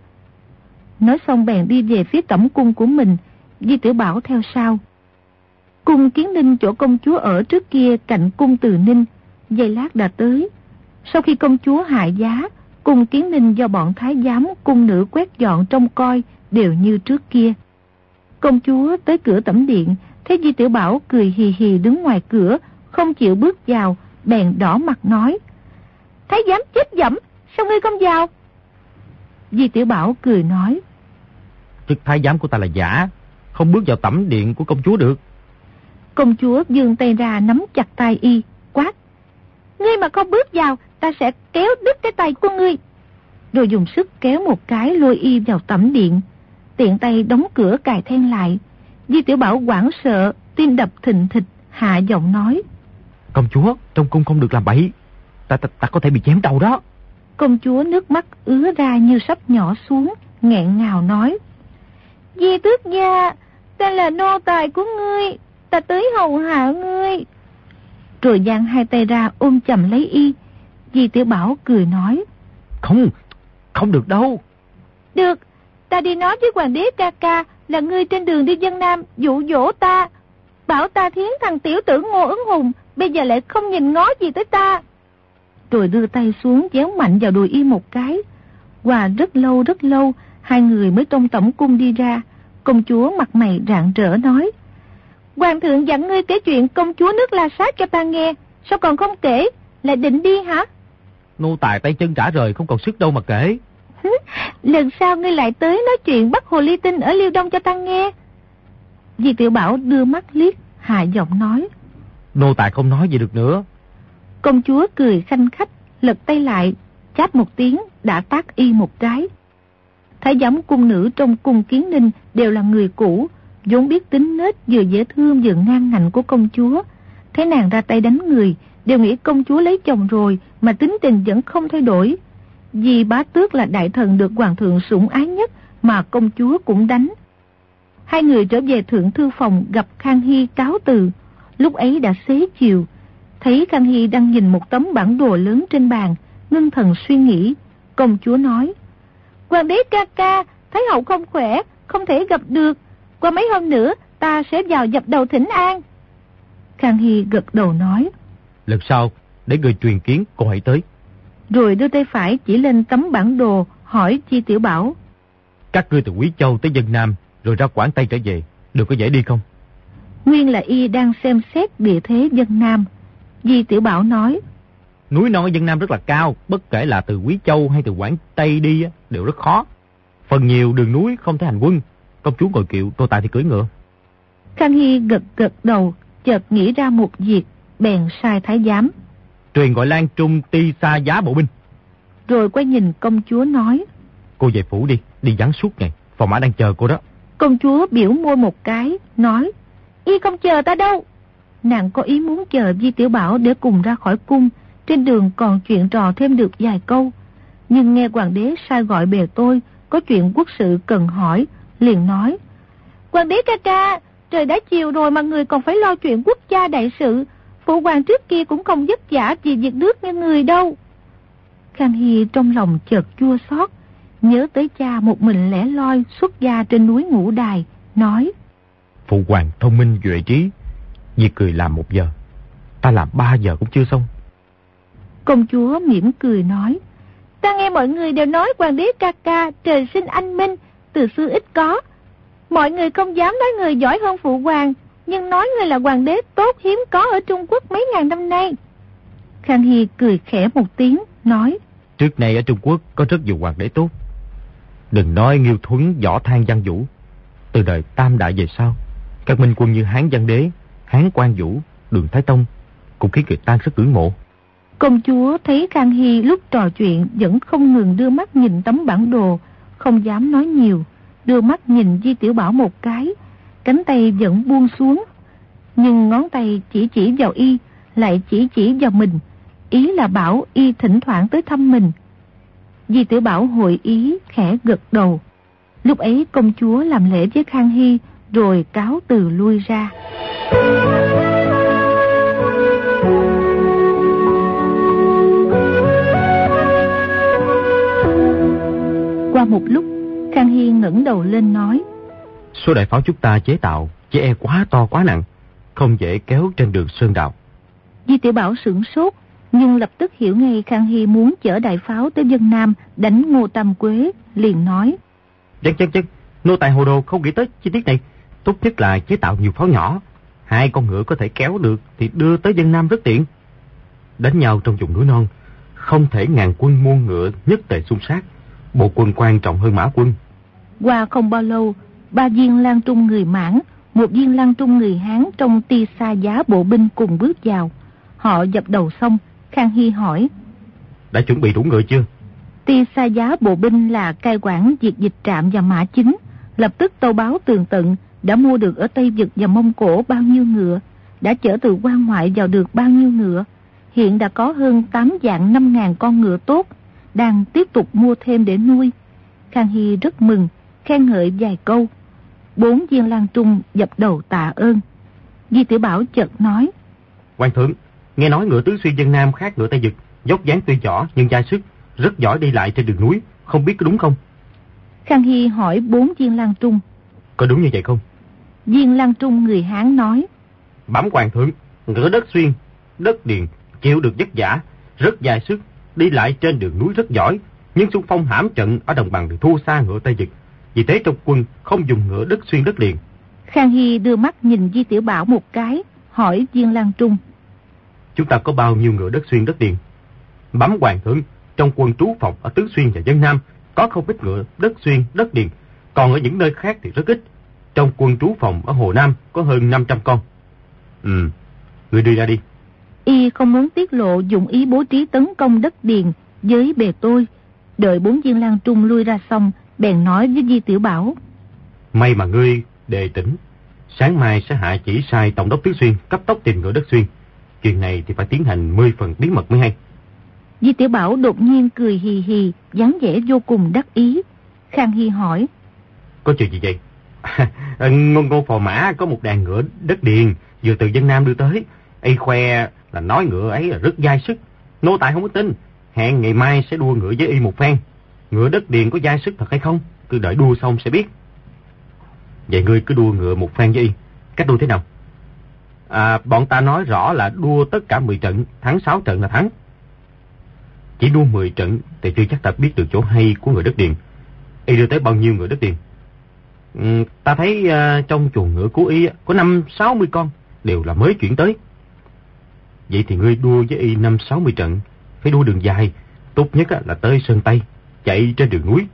Nói xong bèn đi về phía tẩm cung của mình. Di Tiểu Bảo theo sau. Cung Kiến Ninh chỗ công chúa ở trước kia cạnh cung Từ Ninh, giây lát đã tới. Sau khi công chúa hạ giá, cung Kiến Ninh do bọn thái giám cung nữ quét dọn trông coi đều như trước kia. Công chúa tới cửa tẩm điện, thấy Di Tiểu Bảo cười hì hì đứng ngoài cửa, không chịu bước vào, bèn đỏ mặt nói: Thái giám chết dẫm, sao ngươi không vào? Di Tiểu Bảo cười nói: Chức thái giám của ta là giả, không bước vào tẩm điện của công chúa được. Công chúa giương tay ra nắm chặt tay y, quát: Ngươi mà không bước vào, ta sẽ kéo đứt cái tay của ngươi. Rồi dùng sức kéo một cái lôi y vào tẩm điện, tiện tay đóng cửa cài then lại. Di Tiểu Bảo hoảng sợ, tim đập thình thịch, hạ giọng nói: Công chúa, trong cung không được làm bậy, ta ta, ta có thể bị chém đầu đó. Công chúa nước mắt ứa ra như sắp nhỏ xuống, nghẹn ngào nói: Di tước gia, ta là nô tài của ngươi, ta tới hầu hạ ngươi. Rồi giang hai tay ra ôm chầm lấy y. Di Tiểu Bảo cười nói: Không, không được đâu. Được, ta đi nói với hoàng đế ca ca là ngươi trên đường đi Vân Nam dụ dỗ ta, bảo ta thiến thằng tiểu tử Ngô Ứng Hùng, bây giờ lại không nhìn ngó gì tới ta. Rồi đưa tay xuống déo mạnh vào đùi y một cái. Qua rất lâu rất lâu, hai người mới trong tẩm cung đi ra. Công chúa mặt mày rạng rỡ nói: Hoàng thượng dặn ngươi kể chuyện công chúa nước La Sát cho ta nghe, sao còn không kể, lại định đi hả? Nô tài tay chân trả rời, không còn sức đâu mà kể. Lần sau ngươi lại tới nói chuyện bắt hồ ly tinh ở Liêu Đông cho ta nghe. Di Tiểu Bảo đưa mắt liếc, hạ giọng nói: Nô tài không nói gì được nữa. Công chúa cười khanh khách, lật tay lại, chát một tiếng đã tát y một cái. Thái giám cung nữ trong cung Kiến Ninh đều là người cũ, vốn biết tính nết vừa dễ thương vừa ngang ngạnh của công chúa. Thấy nàng ra tay đánh người, đều nghĩ công chúa lấy chồng rồi mà tính tình vẫn không thay đổi. Vì bá tước là đại thần được hoàng thượng sủng ái nhất mà công chúa cũng đánh. Hai người trở về thượng thư phòng gặp Khang Hy cáo từ. Lúc ấy đã xế chiều, thấy Khang Hy đang nhìn một tấm bản đồ lớn trên bàn, ngưng thần suy nghĩ. Công chúa nói: Hoàng đế ca ca, Thái hậu không khỏe, không thể gặp được, qua mấy hôm nữa ta sẽ vào dập đầu thỉnh an. Khang Hy gật đầu nói: Lần sau để người truyền kiến cô hãy tới. Rồi đưa tay phải chỉ lên tấm bản đồ, hỏi Di Tiểu Bảo: Các ngươi từ Quý Châu tới Vân Nam, rồi ra Quảng Tây trở về, được có dễ đi không? Nguyên là y đang xem xét địa thế Vân Nam. Di Tiểu Bảo nói: Núi non ở Vân Nam rất là cao, bất kể là từ Quý Châu hay từ Quảng Tây đi đều rất khó. Phần nhiều đường núi không thể hành quân, công chúa ngồi kiệu, nô tài thì cưỡi ngựa. Khang Hy gật gật đầu, chợt nghĩ ra một việc, bèn sai thái giám truyền gọi Lan Trung ti xa giá bộ binh. Rồi quay nhìn công chúa nói: Cô về phủ đi, đi vắng suốt ngày, phò mã đang chờ cô đó. Công chúa biểu môi một cái, nói: Y không chờ ta đâu. Nàng có ý muốn chờ Di Tiểu Bảo để cùng ra khỏi cung, trên đường còn chuyện trò thêm được vài câu. Nhưng nghe hoàng đế sai gọi bề tôi, có chuyện quốc sự cần hỏi, liền nói: Hoàng đế ca ca, trời đã chiều rồi mà người còn phải lo chuyện quốc gia đại sự. Phụ hoàng trước kia cũng không vất vả vì việc nước như người đâu. Khang Hy trong lòng chợt chua xót, nhớ tới cha một mình lẻ loi xuất gia trên núi Ngũ Đài, nói: Phụ hoàng thông minh duệ trí, việc cười làm một giờ, ta làm ba giờ cũng chưa xong. Công chúa mỉm cười nói: Ta nghe mọi người đều nói hoàng đế ca ca trời sinh anh minh, từ xưa ít có. Mọi người không dám nói người giỏi hơn phụ hoàng, nhưng nói người là hoàng đế tốt hiếm có ở Trung Quốc mấy ngàn năm nay. Khang Hy cười khẽ một tiếng, nói: Trước này ở Trung Quốc có rất nhiều hoàng đế tốt. Đừng nói Nghiêu Thuấn, Võ Thang, Văn Vũ, từ đời Tam Đại về sau, các minh quân như Hán Văn Đế, Hán Quang Vũ, Đường Thái Tông cũng khiến người ta rất ngưỡng mộ. Công chúa thấy Khang Hy lúc trò chuyện vẫn không ngừng đưa mắt nhìn tấm bản đồ, không dám nói nhiều, đưa mắt nhìn Di Tiểu Bảo một cái, cánh tay vẫn buông xuống, nhưng ngón tay chỉ chỉ vào y, lại chỉ chỉ vào mình, ý là bảo y thỉnh thoảng tới thăm mình. Di Tiểu Bảo hội ý khẽ gật đầu. Lúc ấy công chúa làm lễ với Khang Hy, rồi cáo từ lui ra. Qua một lúc, Khang Hy ngẩng đầu lên nói: Số đại pháo chúng ta chế tạo chế e quá to quá nặng, không dễ kéo trên đường sơn đạo. Di Tiểu Bảo sửng sốt, nhưng lập tức hiểu ngay Khang Hy muốn chở đại pháo tới Vân Nam đánh Ngô Tam Quế, liền nói: Chắc chắc chắc, nô tài hồ đồ không nghĩ tới chi tiết này. tốt nhất là chế tạo nhiều pháo nhỏ. Hai con ngựa có thể kéo được thì đưa tới dân Nam rất tiện. Đánh nhau trong vùng núi non, không thể ngàn quân muôn ngựa nhất tề xung sát. Bộ quân quan trọng hơn mã quân. Qua không bao lâu, ba viên lang trung người Mãn, một viên lang trung người Hán trong ti xa giá bộ binh cùng bước vào. Họ dập đầu xong, Khang Hy hỏi: đã chuẩn bị đủ ngựa chưa? Ti xa giá bộ binh là cai quản việc dịch trạm và mã chính, lập tức tâu báo tường tận đã mua được ở Tây Vực và Mông Cổ bao nhiêu ngựa, đã chở từ quan ngoại vào được bao nhiêu ngựa. Hiện đã có hơn tám vạn năm ngàn con ngựa tốt, đang tiếp tục mua thêm để nuôi. Khang Hy rất mừng, khen ngợi vài câu. Bốn viên lang trung dập đầu tạ ơn. Di Tiểu Bảo chợt nói: Quan thượng, nghe nói ngựa tứ xuyên dân Nam khác ngựa Tây Vực, dốc dáng tuy võ nhưng dai sức, rất giỏi đi lại trên đường núi, không biết có đúng không? Khang Hy hỏi bốn viên lang trung: có đúng như vậy không? Viên lang trung người Hán nói: bẩm hoàng thượng, ngựa đất xuyên, đất điền chịu được vất vả, rất dai sức, đi lại trên đường núi rất giỏi, nhưng xung phong hãm trận ở đồng bằng thì thua xa ngựa Tây Vực. Vì thế trong quân không dùng ngựa đất xuyên đất điền. Khang Hy đưa mắt nhìn Di Tiểu Bảo một cái, hỏi viên lang trung: chúng ta có bao nhiêu ngựa đất xuyên đất điền? Bẩm hoàng thượng, trong quân trú phòng ở Tứ Xuyên và Vân Nam có không ít ngựa đất xuyên đất điền, còn ở những nơi khác thì rất ít. Trong quân trú phòng ở Hồ Nam có hơn năm trăm con. Ừ, người đưa ra đi. Y không muốn tiết lộ dụng ý bố trí tấn công đất điền với bề tôi. Đợi bốn viên lang trung lui ra xong, bèn nói với Di Tiểu Bảo: may mà ngươi đề tỉnh, sáng mai sẽ hạ chỉ sai tổng đốc Tứ Xuyên cấp tốc tìm ngựa đất xuyên. Chuyện này thì phải tiến hành mười phần bí mật mới hay. Di Tiểu Bảo đột nhiên cười hì hì, dáng vẻ vô cùng đắc ý. Khang Hy hỏi: có chuyện gì vậy? Ngô Ngô Phò Mã có một đàn ngựa đất điền vừa từ dân Nam đưa tới. Y khoe là nói ngựa ấy là rất dai sức. Nô tài không có tin, hẹn ngày mai sẽ đua ngựa với y một phen. Ngựa đất điền có dai sức thật hay không, cứ đợi đua xong sẽ biết. Vậy ngươi cứ đua ngựa một phen với y. Cách đua thế nào? À, bọn ta nói rõ là đua tất cả mười trận, thắng sáu trận là thắng. Chỉ đua mười trận thì chưa chắc ta biết được chỗ hay của ngựa đất điền. Y đưa tới bao nhiêu ngựa đất điền? Ừ, ta thấy uh, trong chuồng ngựa của y có năm sáu mươi con, đều là mới chuyển tới. Vậy thì ngươi đua với y năm sáu mươi trận, phải đua đường dài, tốt nhất là tới Sơn Tây, chạy trên đường núi.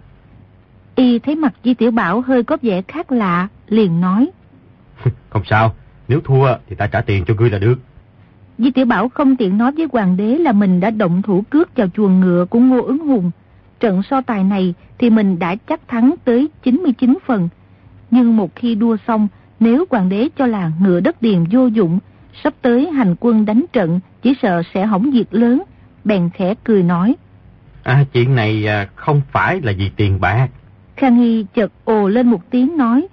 Y thấy mặt Di Tiểu Bảo hơi có vẻ khác lạ, liền nói: không sao, nếu thua thì ta trả tiền cho ngươi là được. Di Tiểu Bảo không tiện nói với hoàng đế là mình đã động thủ cướp vào chuồng ngựa của Ngô Ứng Hùng. Trận so tài này thì mình đã chắc thắng tới chín mươi chín phần. Nhưng một khi đua xong, nếu hoàng đế cho là ngựa đất điền vô dụng, sắp tới hành quân đánh trận chỉ sợ sẽ hỏng việc lớn. Bèn khẽ cười nói: À, chuyện này không phải là vì tiền bạc. Khang Hy chợt ồ lên một tiếng nói: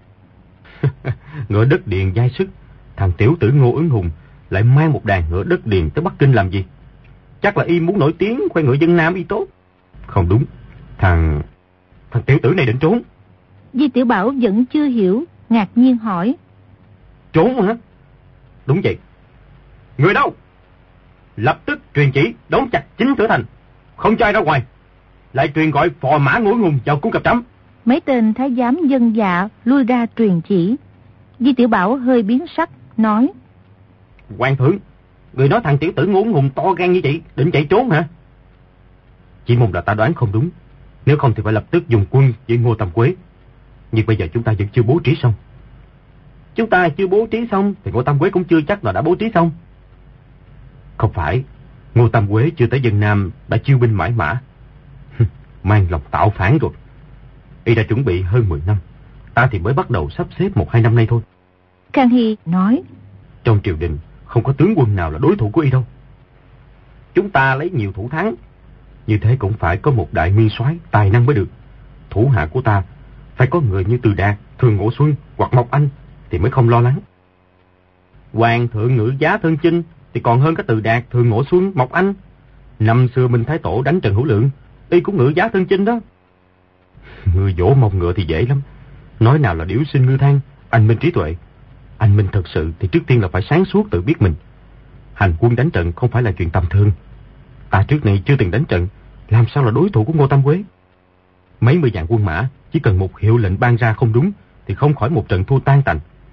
ngựa đất điền dai sức, thằng tiểu tử Ngô Ứng Hùng lại mang một đàn ngựa đất điền tới Bắc Kinh làm gì? Chắc là y muốn nổi tiếng khoe ngựa dân Nam y tốt. Không đúng, thằng thằng tiểu tử này định trốn. Di Tiểu Bảo vẫn chưa hiểu, ngạc nhiên hỏi: trốn hả? Đúng vậy. Người đâu? Lập tức truyền chỉ đóng chặt chính cửa thành, không cho ai ra ngoài. Lại truyền gọi Phò Mã Ngũ Hùng vào cung gặp trẫm. Mấy tên thái giám dân dạ lui ra truyền chỉ. Di Tiểu Bảo hơi biến sắc, nói: Hoàng thượng, người nói thằng tiểu tử Ngũ Hùng to gan như vậy, định chạy trốn hả? Chỉ mong là ta đoán không đúng, nếu không thì phải lập tức dùng quân với Ngô Tam Quế. Nhưng bây giờ chúng ta vẫn chưa bố trí xong. Chúng ta chưa bố trí xong thì Ngô Tam Quế cũng chưa chắc là đã bố trí xong. Không phải, Ngô Tam Quế chưa tới dân Nam đã chiêu binh mãi mã, mang lòng tạo phản rồi. Y đã chuẩn bị hơn mười năm, ta thì mới bắt đầu sắp xếp một hai năm nay thôi. Khang Hy nói: Trong triều đình không có tướng quân nào là đối thủ của Y đâu. Chúng ta lấy nhiều thủ thắng, như thế cũng phải có một đại nguyên soái tài năng mới được. Thủ hạ của ta phải có người như Từ Đạt, Thường Ngộ Xuân hoặc Mộc Anh thì mới không lo lắng. Hoàng thượng ngự giá thân chinh thì còn hơn cái Từ Đạt, Thường Ngộ Xuân, Mộc Anh. Năm xưa Minh Thái Tổ đánh Trần Hữu Lượng, Y cũng ngự giá thân chinh đó. Ngươi dỗ mông ngựa thì dễ lắm, nói nào là điểu sinh ngư thang, anh minh trí tuệ. Anh minh thật sự thì trước tiên là phải sáng suốt tự biết mình. Hành quân đánh trận không phải là chuyện tầm thường. Ta trước này chưa từng đánh trận, làm sao là đối thủ của Ngô Tam Quế? Mấy mươi vạn quân mã, chỉ cần một hiệu lệnh ban ra không đúng thì không khỏi một trận thua tan tành.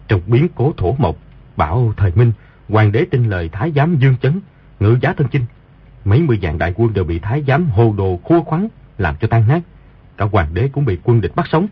Trong biến cố thổ mộc, bảo thời Minh, hoàng đế tin lời thái giám Dương Chấn, ngự giá thân chinh. Mấy mươi vạn đại quân đều bị thái giám hồ đồ khua khoắn, làm cho tan nát. Cả hoàng đế cũng bị quân địch bắt sống.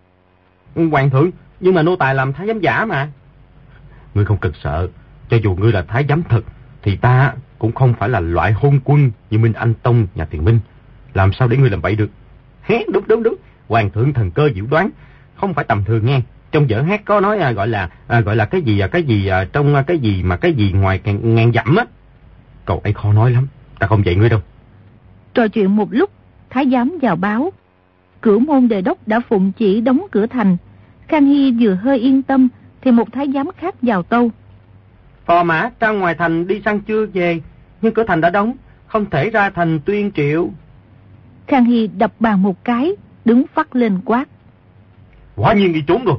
Hoàng thượng, nhưng mà nô tài làm thái giám giả mà. Ngươi không cần sợ, cho dù ngươi là thái giám thật, thì ta cũng không phải là loại hôn quân như Minh Anh Tông nhà Tiền Minh. Làm sao để ngươi làm vậy được? Hé, đúng đúng đúng, hoàng thượng thần cơ diệu đoán, không phải tầm thường nghe. Trong vở hát có nói à, gọi là à, gọi là cái gì à, cái gì à, trong à, cái gì mà cái gì ngoài ngàn, ngàn dặm á. Cậu ấy khó nói lắm, ta không dạy ngươi đâu. Trò chuyện một lúc, thái giám vào báo Cửu Môn Đề Đốc đã phụng chỉ đóng cửa thành. Khang Hy vừa hơi yên tâm thì một thái giám khác vào tâu. Phò mã ra ngoài thành đi săn chưa về, nhưng cửa thành đã đóng, không thể ra thành tuyên triệu. Khang Hy đập bàn một cái, đứng phắt lên quát. Quả nhiên đi trốn rồi.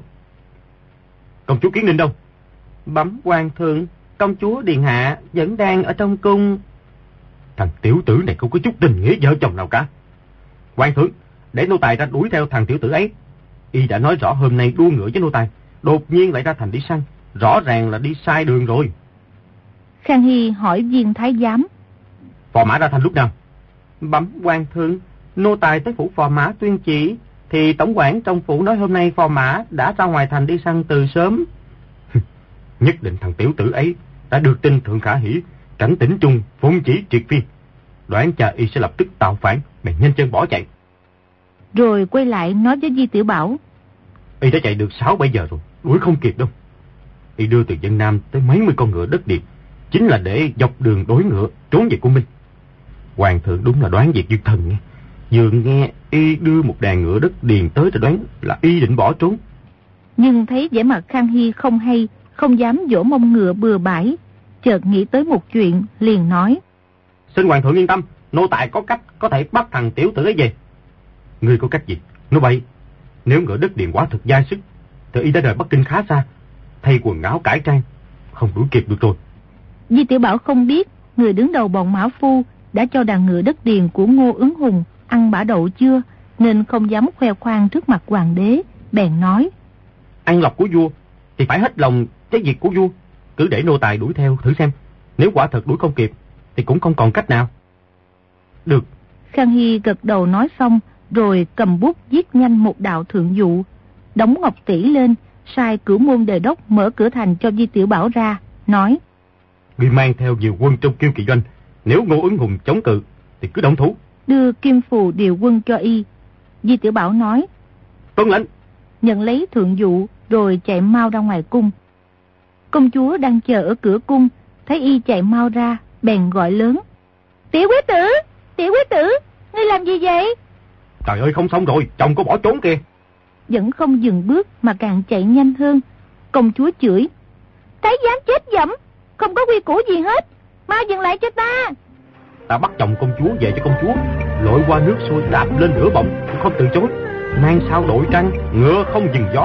Công chúa Kiến Ninh đâu? Bẩm hoàng thượng, công chúa điện hạ vẫn đang ở trong cung. Thằng tiểu tử này không có chút tình nghĩa vợ chồng nào cả. Hoàng thượng, để nô tài ra đuổi theo thằng tiểu tử ấy. Y đã nói rõ hôm nay đua ngựa với nô tài, đột nhiên lại ra thành đi săn, rõ ràng là đi sai đường rồi. Khang Hy hỏi viên thái giám. Phò mã ra thành lúc nào? Bẩm hoàng thượng, nô tài tới phủ phò mã tuyên chỉ, thì tổng quản trong phủ nói hôm nay phò mã đã ra ngoài thành đi săn từ sớm. Nhất định thằng tiểu tử ấy đã được tin Thượng Khả Hỷ, Cảnh Tỉnh Trung phụng chỉ triệt phiên. Đoán cha y sẽ lập tức tạo phản, bèn nhanh chân bỏ chạy. Rồi quay lại nói với Di Tiểu Bảo. Y đã chạy được sáu bảy giờ rồi, đuổi không kịp đâu. Y đưa từ Vân Nam tới mấy mươi con ngựa đất điệp, chính là để dọc đường đối ngựa trốn về cung Minh. Hoàng thượng đúng là đoán việc dương thần nghe. Vừa nghe y đưa một đàn ngựa đất điền tới thì đoán là y định bỏ trốn. Nhưng thấy vẻ mặt Khang Hy không hay, không dám dỗ mông ngựa bừa bãi, chợt nghĩ tới một chuyện, liền nói. Xin hoàng thượng yên tâm, nô tài có cách có thể bắt thằng tiểu tử ấy về. Ngươi có cách gì? Nói bậy. Nếu ngựa đất điền quá thực dai sức, thì y đã rời Bắc Kinh khá xa, thay quần áo cải trang, không đuổi kịp được rồi. Di Tiểu Bảo không biết người đứng đầu bọn mã phu đã cho đàn ngựa đất điền của Ngô Ứng Hùng ăn bả đậu chưa, nên không dám khoe khoang trước mặt hoàng đế, bèn nói. Ăn lộc của vua thì phải hết lòng cái việc của vua, cứ để nô tài đuổi theo thử xem, nếu quả thật đuổi không kịp thì cũng không còn cách nào. Được. Khang Hy gật đầu nói xong, rồi cầm bút viết nhanh một đạo thượng dụ, đóng ngọc tỷ lên, sai Cửu Môn Đề Đốc mở cửa thành cho Di Tiểu Bảo ra, nói. Ngươi mang theo nhiều quân trong Kiêu Kỵ doanh, nếu Ngô Ứng Hùng chống cự thì cứ động thủ. Đưa kim phù điều quân cho y. Di Tiểu Bảo nói. Tuân lệnh. Nhận lấy thượng dụ rồi chạy mau ra ngoài cung. Công chúa đang chờ ở cửa cung, thấy y chạy mau ra, bèn gọi lớn. Tiểu quý tử, tiểu quý tử, ngươi làm gì vậy? Trời ơi, không xong rồi, chồng có bỏ trốn kìa. Vẫn không dừng bước mà càng chạy nhanh hơn. Công chúa chửi. Thái giám chết dẫm, không có quy củ gì hết, mau dừng lại cho ta. Ta bắt chồng công chúa về cho công chúa, lội qua nước sôi đạp lên lửa bỏng, không từ chối. Nan sao đội trăng, ngựa không dừng gió.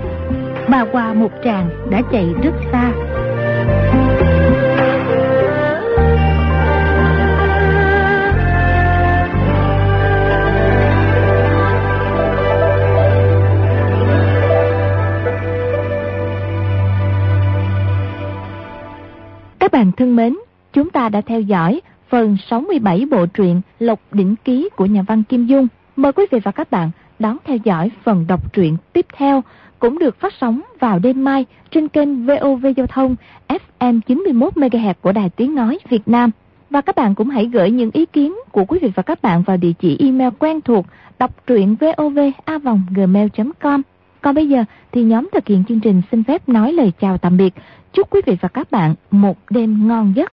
Ba qua một tràng đã chạy rất xa. Các bạn thân mến, chúng ta đã theo dõi phần sáu mươi bảy bộ truyện Lộc Đỉnh Ký của nhà văn Kim Dung. Mời quý vị và các bạn đón theo dõi phần đọc truyện tiếp theo, cũng được phát sóng vào đêm mai trên kênh vê o vê Giao thông ép em chín mươi mốt mê ga héc của Đài Tiếng Nói Việt Nam. Và các bạn cũng hãy gửi những ý kiến của quý vị và các bạn vào địa chỉ email quen thuộc đọc truyện vov a vòng gmail chấm com. Còn bây giờ thì nhóm thực hiện chương trình xin phép nói lời chào tạm biệt. Chúc quý vị và các bạn một đêm ngon giấc.